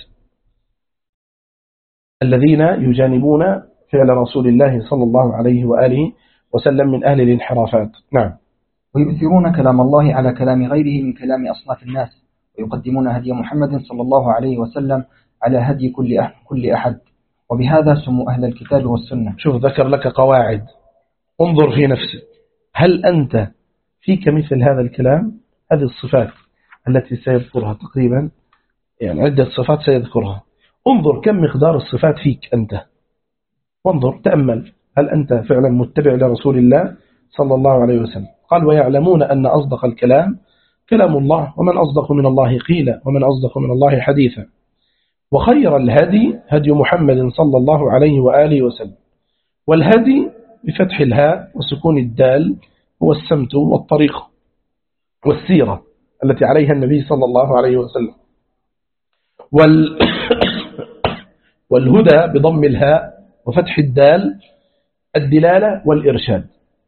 الذين يجانبون فعل رسول الله صلى الله عليه وآله وسلم من أهل الانحرافات. نعم. ويؤثرون كلام الله على كلام غيره من كلام أصناف الناس، ويقدمون هدي محمد صلى الله عليه وسلم على هدي كل أحد، وبهذا سموا أهل الكتاب والسنة. شوف، ذكر لك قواعد، انظر في نفسك، هل أنت فيك مثل هذا الكلام؟ هذه الصفات التي سيذكرها تقريبا، يعني عدة صفات سيذكرها، انظر كم مقدار الصفات فيك أنت، وانظر تأمل هل أنت فعلا متبع لرسول الله صلى الله عليه وسلم. قال: ويعلمون أن أصدق الكلام كلام الله، ومن أصدق من الله قيلا، ومن أصدق من الله حديثا، وخير الهدي هدي محمد صلى الله عليه وآله وسلم. والهدي بفتح الهاء وسكون الدال هو السمت والطريق والسيرة التي عليها النبي صلى الله عليه وسلم. والهدى بضم الهاء وفتح الدال الدلالة والإرشاد.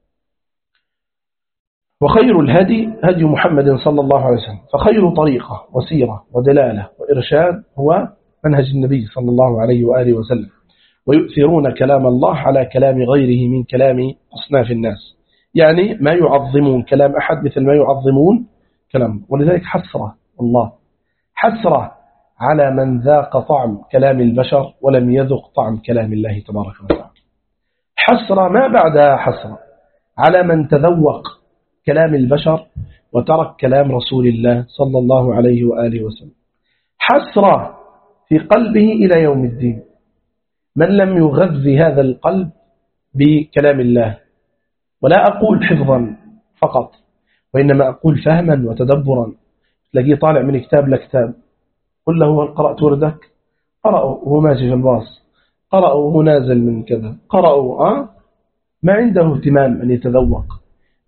وخير الهدي هدي محمد صلى الله عليه وسلم، فخير طريقة وسيرة ودلالة وإرشاد هو منهج النبي صلى الله عليه وآله وسلم. ويؤثرون كلام الله على كلام غيره من كلام أصناف الناس، يعني ما يعظمون كلام أحد مثل ما يعظمون كلام. ولذلك حسرة، الله حسرة على من ذاق طعم كلام البشر ولم يذق طعم كلام الله تبارك وتعالى. حسرة ما بعدها حسرة على من تذوق كلام البشر وترك كلام رسول الله صلى الله عليه وآله وسلم. حسرة في قلبه إلى يوم الدين من لم يغذي هذا القلب بكلام الله. ولا أقول حفظا فقط، وإنما أقول فهما وتدبرا. تلاقيه طالع من كتاب لكتاب، قل له: هل قرأت وردك؟ قرأوا وهو ماشي في الباص، قرأوا وهو نازل من كذا، قرأوا ما عنده اهتمام أن يتذوق.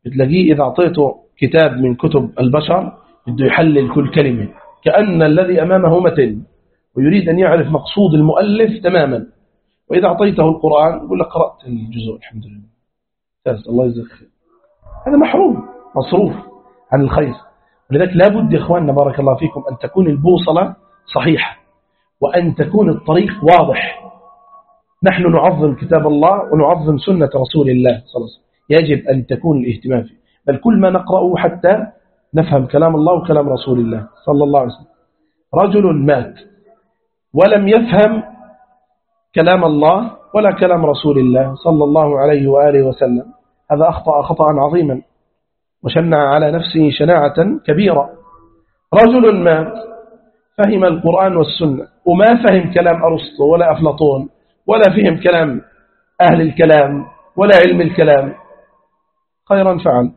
بتلاقيه إذا أعطيته كتاب من كتب البشر بده يحلل كل كلمة كأن الذي أمامه متن ويريد أن يعرف مقصود المؤلف تماما. وإذا أعطيته القرآن يقول لك قرأت الجزء الحمد لله الله يجزاك خير. هذا محروم مصروف عن الخير. ولذلك لا بد يا إخواننا بارك الله فيكم أن تكون البوصلة صحيحة وأن تكون الطريق واضح. نحن نعظم كتاب الله ونعظم سنة رسول الله صلى الله عليه وسلم، يجب أن تكون الاهتمام فيه، بل كل ما نقرأه حتى نفهم كلام الله وكلام رسول الله صلى الله عليه وسلم. رجل مات ولم يفهم كلام الله ولا كلام رسول الله صلى الله عليه وآله وسلم، هذا أخطأ خطأ عظيما وشنع على نفسه شناعة كبيرة. رجل مات فهم القرآن والسنة وما فهم كلام أرسطو ولا أفلاطون ولا فهم كلام أهل الكلام ولا علم الكلام، خيرا فعل،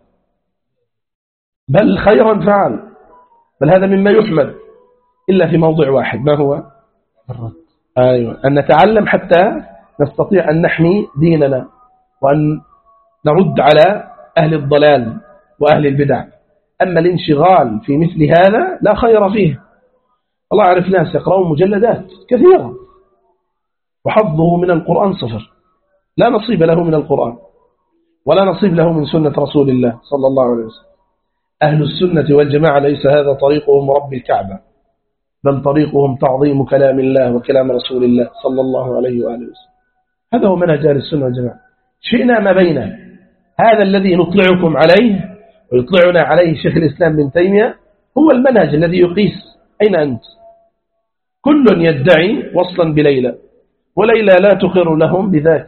بل خيرا فعل، بل هذا مما يحمد إلا في موضع واحد، ما هو؟ أيوة، أن نتعلم حتى نستطيع أن نحمي ديننا وأن نرد على أهل الضلال وأهل البدع. أما الانشغال في مثل هذا لا خير فيه. الله أعرف ناس يقرؤون مجلدات كثيرة وحظه من القرآن صفر، لا نصيب له من القرآن ولا نصيب له من سنة رسول الله صلى الله عليه وسلم. أهل السنة والجماعة ليس هذا طريقهم رب الكعبة، بل طريقهم تعظيم كلام الله وكلام رسول الله صلى الله عليه وآله وسلم. هذا هو منهج أهل السنة والجماعة. شئنا ما بينه، هذا الذي نطلعكم عليه ويطلعنا عليه شيخ الإسلام بن تيمية هو المنهج الذي يقيس. أين أنت؟ كل يدعي وصلا بليلى وليلى لا تقر لهم بذاك.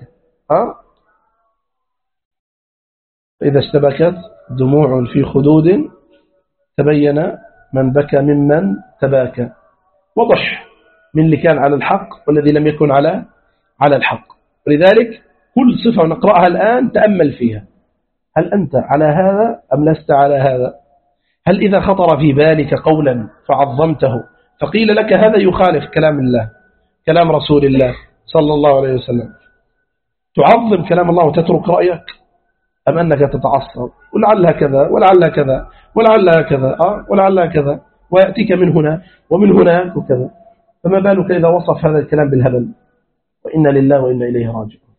فإذا اشتبكت دموع في خدود تبين من بكى ممن تباكى. وضح من اللي كان على الحق والذي لم يكن على الحق. ولذلك كل صفة نقرأها الآن تأمل فيها، هل أنت على هذا أم لست على هذا؟ هل إذا خطر في بالك قولا فعظمته فقيل لك هذا يخالف كلام الله كلام رسول الله صلى الله عليه وسلم، تعظم كلام الله وتترك رأيك، أم أنك تتعصب ولعلها كذا ولعلها كذا ولعلها كذا ولعلها كذا ويأتيك من هنا ومن هناك وكذا؟ فما بالك إذا وصف هذا الكلام بالهبل؟ وإنا لله وإنا إليه راجعون.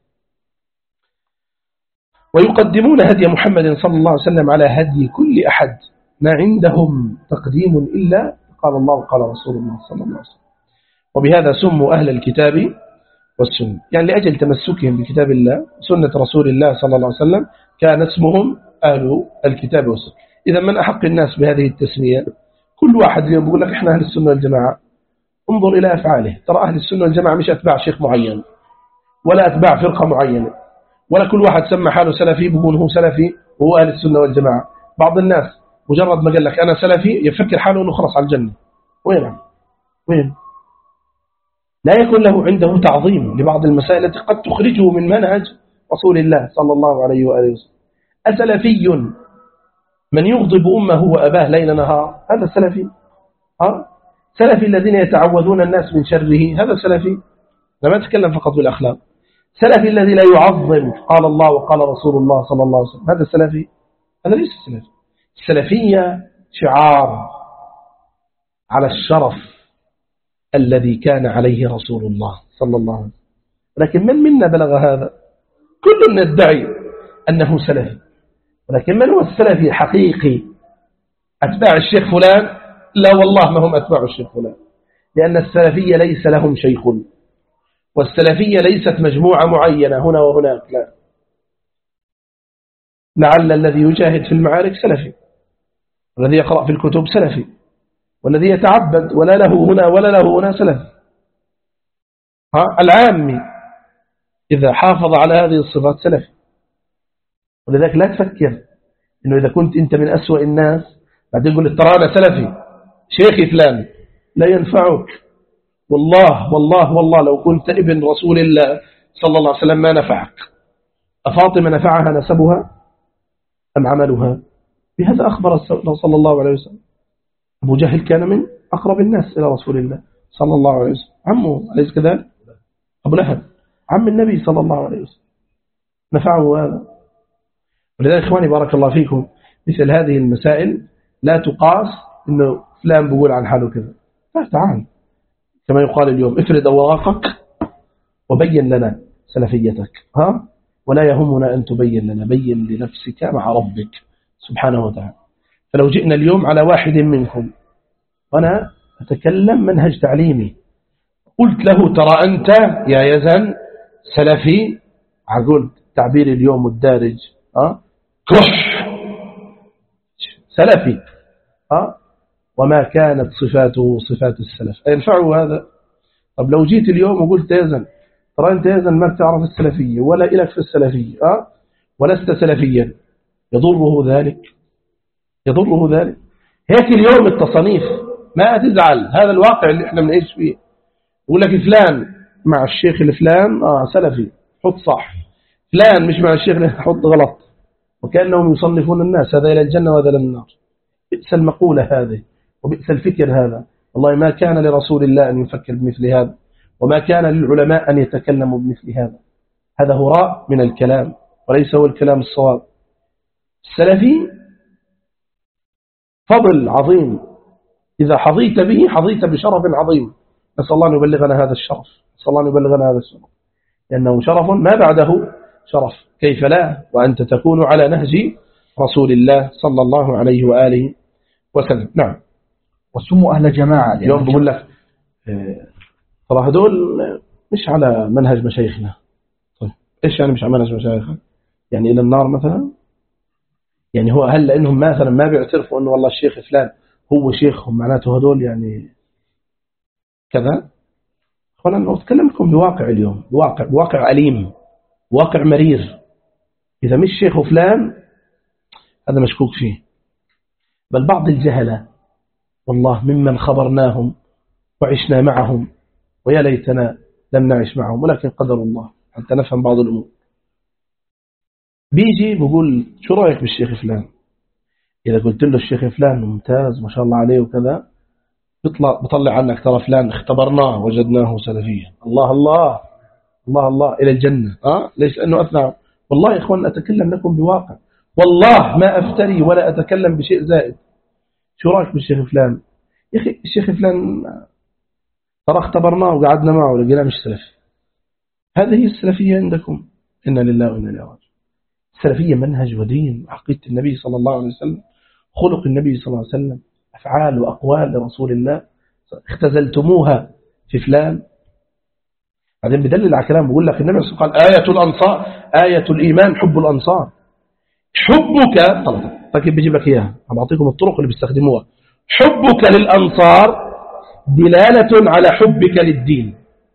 ويقدمون هدي محمد صلى الله عليه وسلم على هدي كل أحد، ما عندهم تقديم إلا قال الله وقال رسول الله صلى الله عليه وسلم. وبهذا سموا أهل الكتاب والسنة، يعني لأجل تمسكهم بكتاب الله سنة رسول الله صلى الله عليه وسلم كان اسمهم أهل الكتاب والسنة. إذا من أحق الناس بهذه التسمية؟ كل واحد اليوم بيقول لك إحنا أهل السنة والجماعة، انظر إلى أفعاله. ترى أهل السنة والجماعة مش أتباع شيخ معين ولا أتباع فرقة معينة، ولا كل واحد سمى حاله سلفي بيقول هو سلفي وهو أهل السنة والجماعة. بعض الناس مجرد ما قال لك أنا سلفي يفكر حاله أنه خلص على الجنة. وين؟ لا يكون له عنده تعظيم لبعض المسائل التي قد تخرجه من منهج رسول الله صلى الله عليه وآله وسلم. أسلفي من يغضب أمه وأباه ليل نهار، هذا سلفي؟ سلفي الذين يتعوذون الناس من شره، هذا سلفي؟ لما أتكلم فقط بالأخلاق. سلفي الذي لا يعظم قال الله وقال رسول الله صلى الله عليه وسلم، هذا سلفي؟ هذا ليس سلفي. السلفية شعار على الشرف الذي كان عليه رسول الله صلى الله عليه وسلم. لكن من منا بلغ هذا؟ كل يدعي أنه سلفي، ولكن من هو السلفي الحقيقي؟ أتباع الشيخ فلان؟ لا والله ما هم أتباع الشيخ فلان، لأن السلفية ليس لهم شيخ، والسلفية ليست مجموعة معينة هنا وهناك، لا. لعل الذي يجاهد في المعارك سلفي، والذي يقرأ في الكتب سلفي، والذي يتعبد ولا له هنا ولا له هنا سلفي. العامي إذا حافظ على هذه الصفات سلفي. ولذلك لا تفكر إنه إذا كنت أنت من أسوأ الناس بعدين يقول ترى أنا سلفي شيخي فلان، لا ينفعك. والله لو كنت ابن رسول الله صلى الله عليه وسلم ما نفعك. أفاطمة نفعها نسبها أم عملها؟ بهذا أخبر صلى الله عليه وسلم. أبو جهل كان من أقرب الناس إلى رسول الله صلى الله عليه وسلم، عمه أليس كذلك؟ أبو لهب عم النبي صلى الله عليه وسلم، نفعه هذا. ولذلك إخواني بارك الله فيكم، مثل هذه المسائل لا تقاس إنه فلان بيقول عن حاله كذا. لا، تعال كما يقال اليوم افرد أوراقك وبين لنا سلفيتك، ولا يهمنا أن تبين لنا، بين لنفسك مع ربك سبحانه وتعالى. فلو جئنا اليوم على واحد منكم وأنا أتكلم منهج تعليمي، قلت له ترى أنت يا يزن سلفي، أقول تعبير اليوم الدارج كح سلفي، وما كانت صفاته صفات السلف، ينفعه هذا؟ طب لو جيت اليوم وقلت يزن ترى أنت يزن ما بتعرف السلفية ولا إلك في السلفية ولست سلفيا، يضره ذلك؟ يضره ذلك؟ هيك اليوم التصنيف ما تزعل، هذا الواقع اللي احنا بنعيش فيه. يقول لك فلان مع الشيخ الفلان سلفي، حط صح، فلان مش مع الشيخ حط غلط، وكأنهم يصنفون الناس هذا إلى الجنة وهذا إلى النار. بئس المقولة هذه وبئس الفكر هذا. والله ما كان لرسول الله أن يفكر بمثل هذا، وما كان للعلماء أن يتكلموا بمثل هذا. هذا هراء من الكلام وليس هو الكلام الصواب. السلفي فضل عظيم، إذا حظيت به حظيت بشرف عظيم. نسأل الله أن يبلغنا هذا الشرف، نسأل الله أن يبلغنا هذا الشرف، لأنه شرف ما بعده شرف. كيف لا وأنت تكون على نهج رسول الله صلى الله عليه وآله وسلم. نعم. وسموا أهل جماعة. اليوم بقول لك ترى هدول مش على منهج مشايخنا. طيب إيش يعني مش على منهج مشايخنا؟ يعني إلى النار مثلا؟ يعني هو هل لأنهم مثلا ما بيعترفوا أنه والله الشيخ فلان هو شيخهم معناته هدول يعني كذا؟ خلنا نتكلم لكم بواقع اليوم، بواقع أليم، واقع مرير. إذا مش شيخ فلان هذا مشكوك فيه. بل بعض الجهلة والله ممن خبرناهم وعشنا معهم، ويا ليتنا لم نعش معهم، ولكن قدر الله حتى نفهم بعض الأمور. بيجي بقول شو رأيك بالشيخ فلان؟ إذا قلت له الشيخ فلان ممتاز ما شاء الله عليه وكذا، بطلع عنك ترى فلان اختبرناه وجدناه سلفيا. الله الله الله الله إلى الجنة. ليش؟ أنه أثنى. والله يا إخوان أتكلم لكم بواقع، والله ما أفتري ولا أتكلم بشيء زائد. شو رأيك بالشيخ فلان؟ يا أخي الشيخ فلان ترى اختبرناه وقعدنا معه ولقيناه مش سلفي. هذه هي السلفية عندكم. إنا لله وإنا إليه راجعون. السلفية منهج ودين، عقيدة النبي صلى الله عليه وسلم، خلق النبي صلى الله عليه وسلم، أفعال وأقوال لرسول الله. اختزلتموها في فلان. بعدين بدلل على كلام بيقول لك النبي صلى الله عليه وسلم قال آية الأنصار، آية الإيمان حب الأنصار. حبك طيب بيجيب لك إياها، بعطيكم الطرق اللي بيستخدموها. حبك للأنصار دلالة على حبك للدين.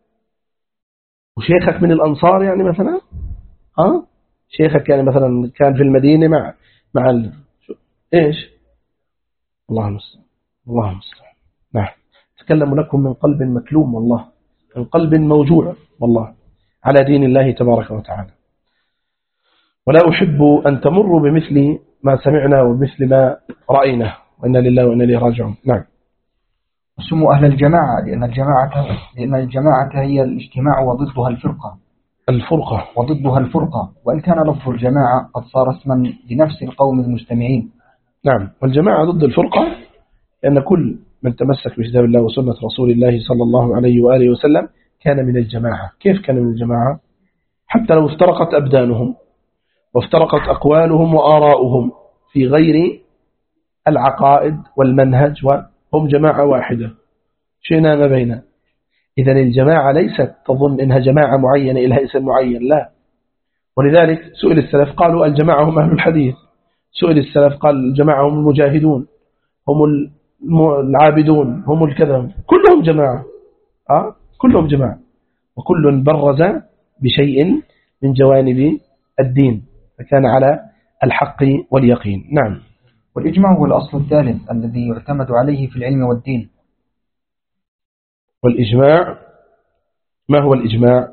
وشيخك من الأنصار يعني مثلا شيخك يعني مثلا كان في المدينة مع إيش؟ الله المستعان، الله المستعان. نعم. أتكلم لكم من قلب مكلوم والله، من قلب موجوع والله على دين الله تبارك وتعالى. ولا أحب أن تمروا بمثل ما سمعنا وبمثل ما رأينا، وإنا لله وإنا إليه راجعون. نعم. سموا أهل الجماعة لأن الجماعة هي الاجتماع وضدها الفرقة وضدها الفرقة، وإن كان لفظ الجماعة قد صار اسما لنفس القوم المجتمعين. نعم. والجماعة ضد الفرقة، لأن كل من تمسك بكتاب الله وسنة رسول الله صلى الله عليه وآله وسلم كان من الجماعة. كيف كان من الجماعة؟ حتى لو افترقت أبدانهم وافترقت أقوالهم وآراؤهم في غير العقائد والمنهج، وهم جماعة واحدة شئنا ما بيننا. إذن الجماعة ليست تظن إنها جماعة معينة إلها اسم معين، لا. ولذلك سئل السلف قالوا الجماعة هم أهل الحديث، سئل السلف قال الجماعة هم المجاهدون، هم العابدون، هم الكذا، كلهم جماعة. كلهم جماعة، وكل برز بشيء من جوانب الدين فكان على الحق واليقين. نعم. والإجماع هو الأصل الثالث الذي يعتمد عليه في العلم والدين. والإجماع ما هو الإجماع؟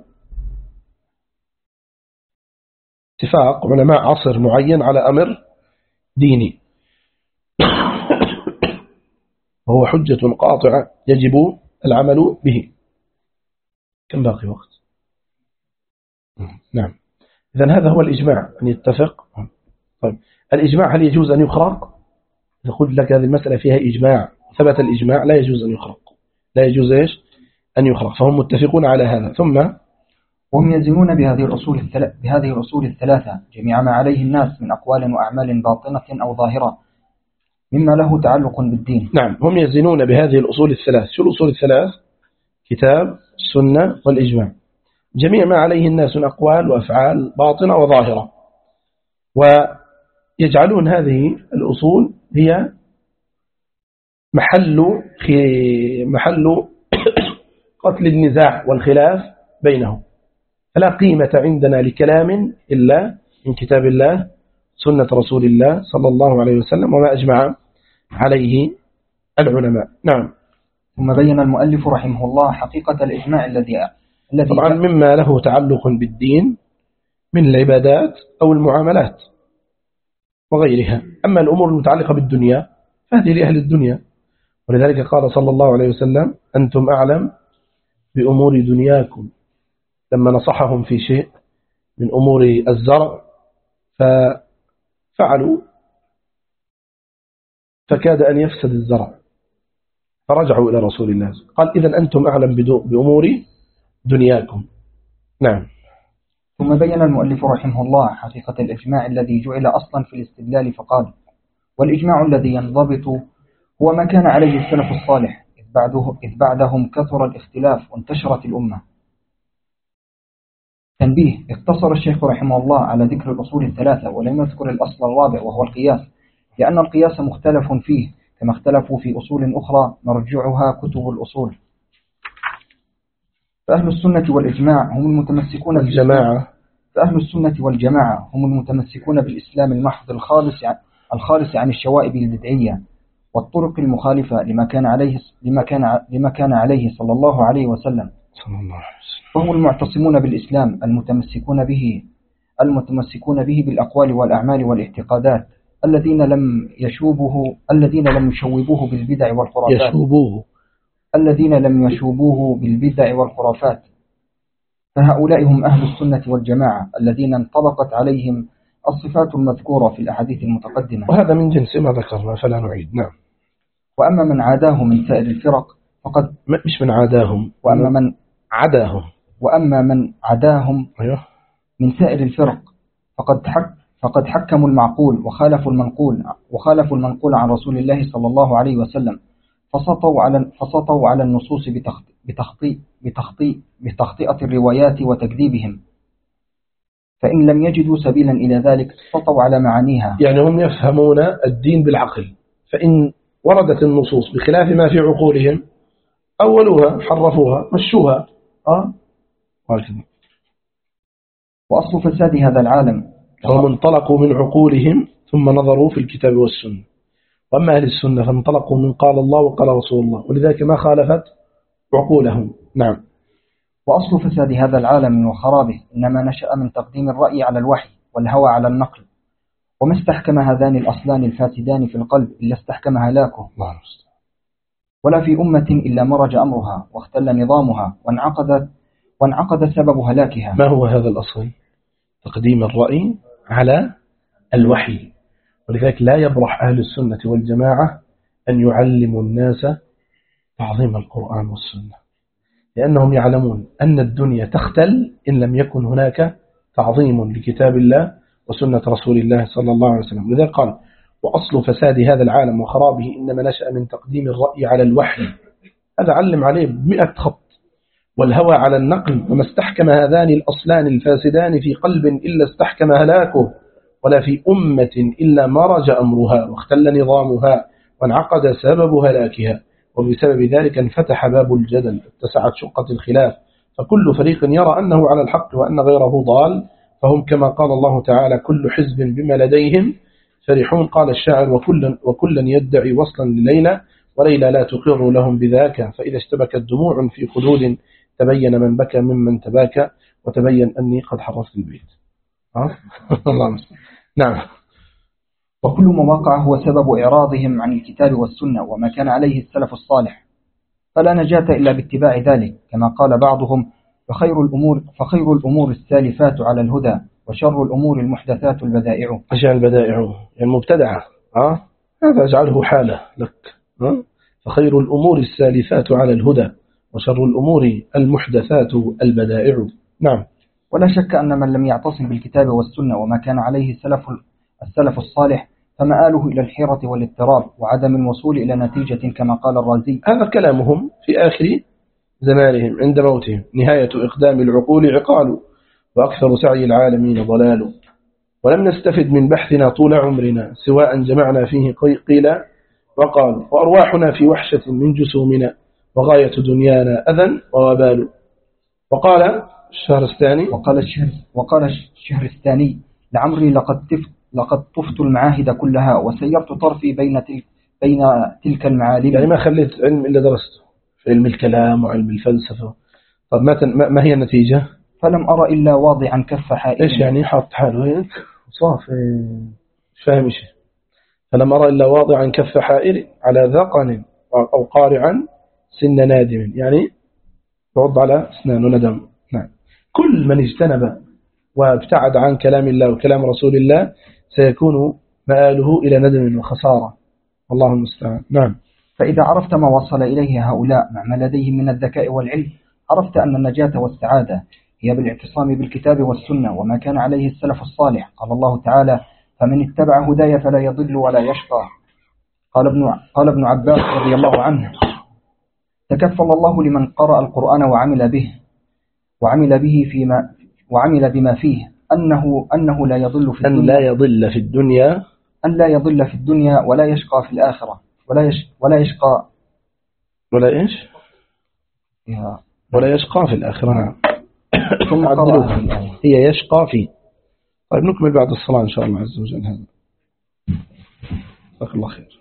اتفاق علماء عصر معين على أمر ديني وهو حجة قاطعة يجب العمل به. كم باقي وقت؟ نعم. إذن هذا هو الإجماع، أن يتفق طيب الإجماع هل يجوز أن يخرق؟ إذا قلت لك هذه المسألة فيها إجماع، ثبت الإجماع لا يجوز أن يخرق، لا يجوز إيش أن يخرق، فهم متفقون على هذا. ثم وهم يلزمون بهذه الأصول الثلاثة جميع ما عليه الناس من أقوال وأعمال باطنة أو ظاهرة مما له تعلق بالدين. نعم، هم يزنون بهذه الأصول الثلاث. شو الأصول الثلاث؟ كتاب، السنة، والإجماع. جميع ما عليه الناس من أقوال وأفعال باطنة وظاهرة، ويجعلون هذه الأصول هي محل قتل النزاع والخلاف بينهم. فلا قيمة عندنا لكلام إلا من كتاب الله، سنة رسول الله صلى الله عليه وسلم، وما أجمع عليه العلماء. نعم. ثم بين المؤلف رحمه الله حقيقة الإجماع الذي طبعا مما له تعلق بالدين من العبادات أو المعاملات وغيرها. أما الأمور المتعلقة بالدنيا فهذه لأهل الدنيا، ولذلك قال صلى الله عليه وسلم: أنتم أعلم بأمور دنياكم، لما نصحهم في شيء من أمور الزرع ففعلوا فكاد أن يفسد الزرع، فرجعوا إلى رسول الله قال: إذن أنتم أعلم بأمور دنياكم. نعم. ثم بين المؤلف رحمه الله حقيقة الإجماع الذي جعل أصلا في الاستدلال فقال: والإجماع الذي ينضبط هو ما كان عليه السلف الصالح إذ بعدهم كثر الاختلاف وانتشرت الأمة. تنبيه: اقتصر الشيخ رحمه الله على ذكر الأصول الثلاثة ولم يذكر الأصل الرابع وهو القياس، لأن القياس مختلف فيه كما اختلفوا في أصول أخرى مرجعها كتب الأصول. فأهل السنة والإجماع هم المتمسكون فأهل السنة والجماعة هم المتمسكون بالإسلام المحض الخالص عن الشوائب البدعية والطرق المخالفة لما كان عليه صلى الله عليه وسلم. وهم المعتصمون بالإسلام المتمسكون به بالأقوال والأعمال والاعتقادات الذين لم يشوبوه بالبدع والخرافات فهؤلاء هم أهل السنة والجماعة الذين انطبقت عليهم الصفات المذكورة في الأحاديث المتقدمة، وهذا من جنس ما ذكرنا فلا نعيد. نعم. وأما من عاداه من سائر الفرق فقد مش من عاداهم، وأما من عداهم من سائر الفرق فقد حكموا المعقول وخالفوا المنقول عن رسول الله صلى الله عليه وسلم، فسطوا على النصوص بتخطئة الروايات وتكذيبهم، فإن لم يجدوا سبيلا إلى ذلك سطوا على معانيها. يعني هم يفهمون الدين بالعقل، فإن وردت النصوص بخلاف ما في عقولهم أولوها حرفوها مشوها. وأصل فساد هذا العالم هم انطلقوا من عقولهم ثم نظروا في الكتاب والسنة. وأما أهل السنة فانطلقوا من قال الله وقال رسول الله، ولذلك ما خالفت عقولهم. نعم. وأصل فساد هذا العالم وخرابه إنما نشأ من تقديم الرأي على الوحي والهوى على النقل، وما استحكم هذان الأصلان الفاسدان في القلب إلا استحكم هلاكه، ولا في أمة إلا مرج أمرها واختل نظامها وانعقد سبب هلاكها. ما هو هذا الأصل؟ تقديم الرأي على الوحي. ولذلك لا يبرح أهل السنة والجماعة أن يعلموا الناس تعظيم القرآن والسنة، لأنهم يعلمون أن الدنيا تختل إن لم يكن هناك تعظيم لكتاب الله وسنة رسول الله صلى الله عليه وسلم. لذلك قال: وأصل فساد هذا العالم وخرابه إنما نشأ من تقديم الرأي على الوحي. هذا علم عليه ب100 خط. والهوى على النقل، وما استحكم هذان الأصلان الفاسدان في قلب إلا استحكم هلاكه، ولا في أمة إلا مرج أمرها واختل نظامها وانعقد سبب هلاكها، وبسبب ذلك انفتح باب الجدل، اتسعت شقة الخلاف، فكل فريق يرى أنه على الحق وأن غيره ضال، فهم كما قال الله تعالى: كل حزب بما لديهم فرحون. قال الشاعر: وكلا يدعي وصلا لليلى وليلى لا تقر لهم بذاك، فإذا اشتبكت دموع في خدود تبين من بكى ممن تباكى، وتبين أني قد حرصت البيت. الله نعم. وكل ما وقع هو سبب إعراضهم عن الكتاب والسنة وما كان عليه السلف الصالح، فلا نجاة إلا باتباع ذلك، كما قال بعضهم: فخير الأمور السالفات على الهدى وشر الأمور المحدثات البدائع. أشياء البدائع المبتدعة هذا أجعله حالة لك. فخير الأمور السالفات على الهدى وشر الأمور المحدثات البدائع. نعم. ولا شك أن من لم يعتصم بالكتاب والسنة وما كان عليه السلف الصالح فمآله إلى الحيرة والاضطراب وعدم الوصول إلى نتيجة كما قال الرازي. هذا كلامهم في آخر زمانهم عند موتهم. نهاية إقدام العقول عقال وأكثر سعي العالمين ضلال ولم نستفد من بحثنا طول عمرنا سواء جمعنا فيه قيل وقال وأرواحنا في وحشة من جسومنا وغاية دنيانا أذى ووبال. وقال الشهرستاني لعمري لقد طفت المعاهد كلها وسيرت طرفي بين تلك المعالم. يعني ما خليت علم إلا درسته في علم الكلام وعلم الفلسفة. طب ما هي النتيجة؟ فلم أرى إلا واضعا كف حائل. إيش يعني حط حاله هيك صافي مش فاهم شيء. فلم أرى إلا واضعا كف حائل على ذقن أو قارعا سن نادم يعني يعض على أسنان ندم. نعم. كل من اجتنب وابتعد عن كلام الله وكلام رسول الله سيكون مآله إلى ندم وخسارة والله المستعان. نعم. فإذا عرفت ما وصل إليه هؤلاء مع ما لديهم من الذكاء والعلم عرفت أن النجاة والسعادة هي بالاعتصام بالكتاب والسنة وما كان عليه السلف الصالح. قال الله تعالى فمن اتبع هداي فلا يضل ولا يشقى. قال ابن عباس رضي الله عنه تكفل الله لمن قرأ القرآن وعمل بما فيه أنه لا يضل في الدنيا ولا يشقى في الآخرة ولا يشقى في الآخرة. ثم هي يشقى في. طيب نكمل بعد الصلاة إن شاء الله عز وجل. هذا جزاك الله خير.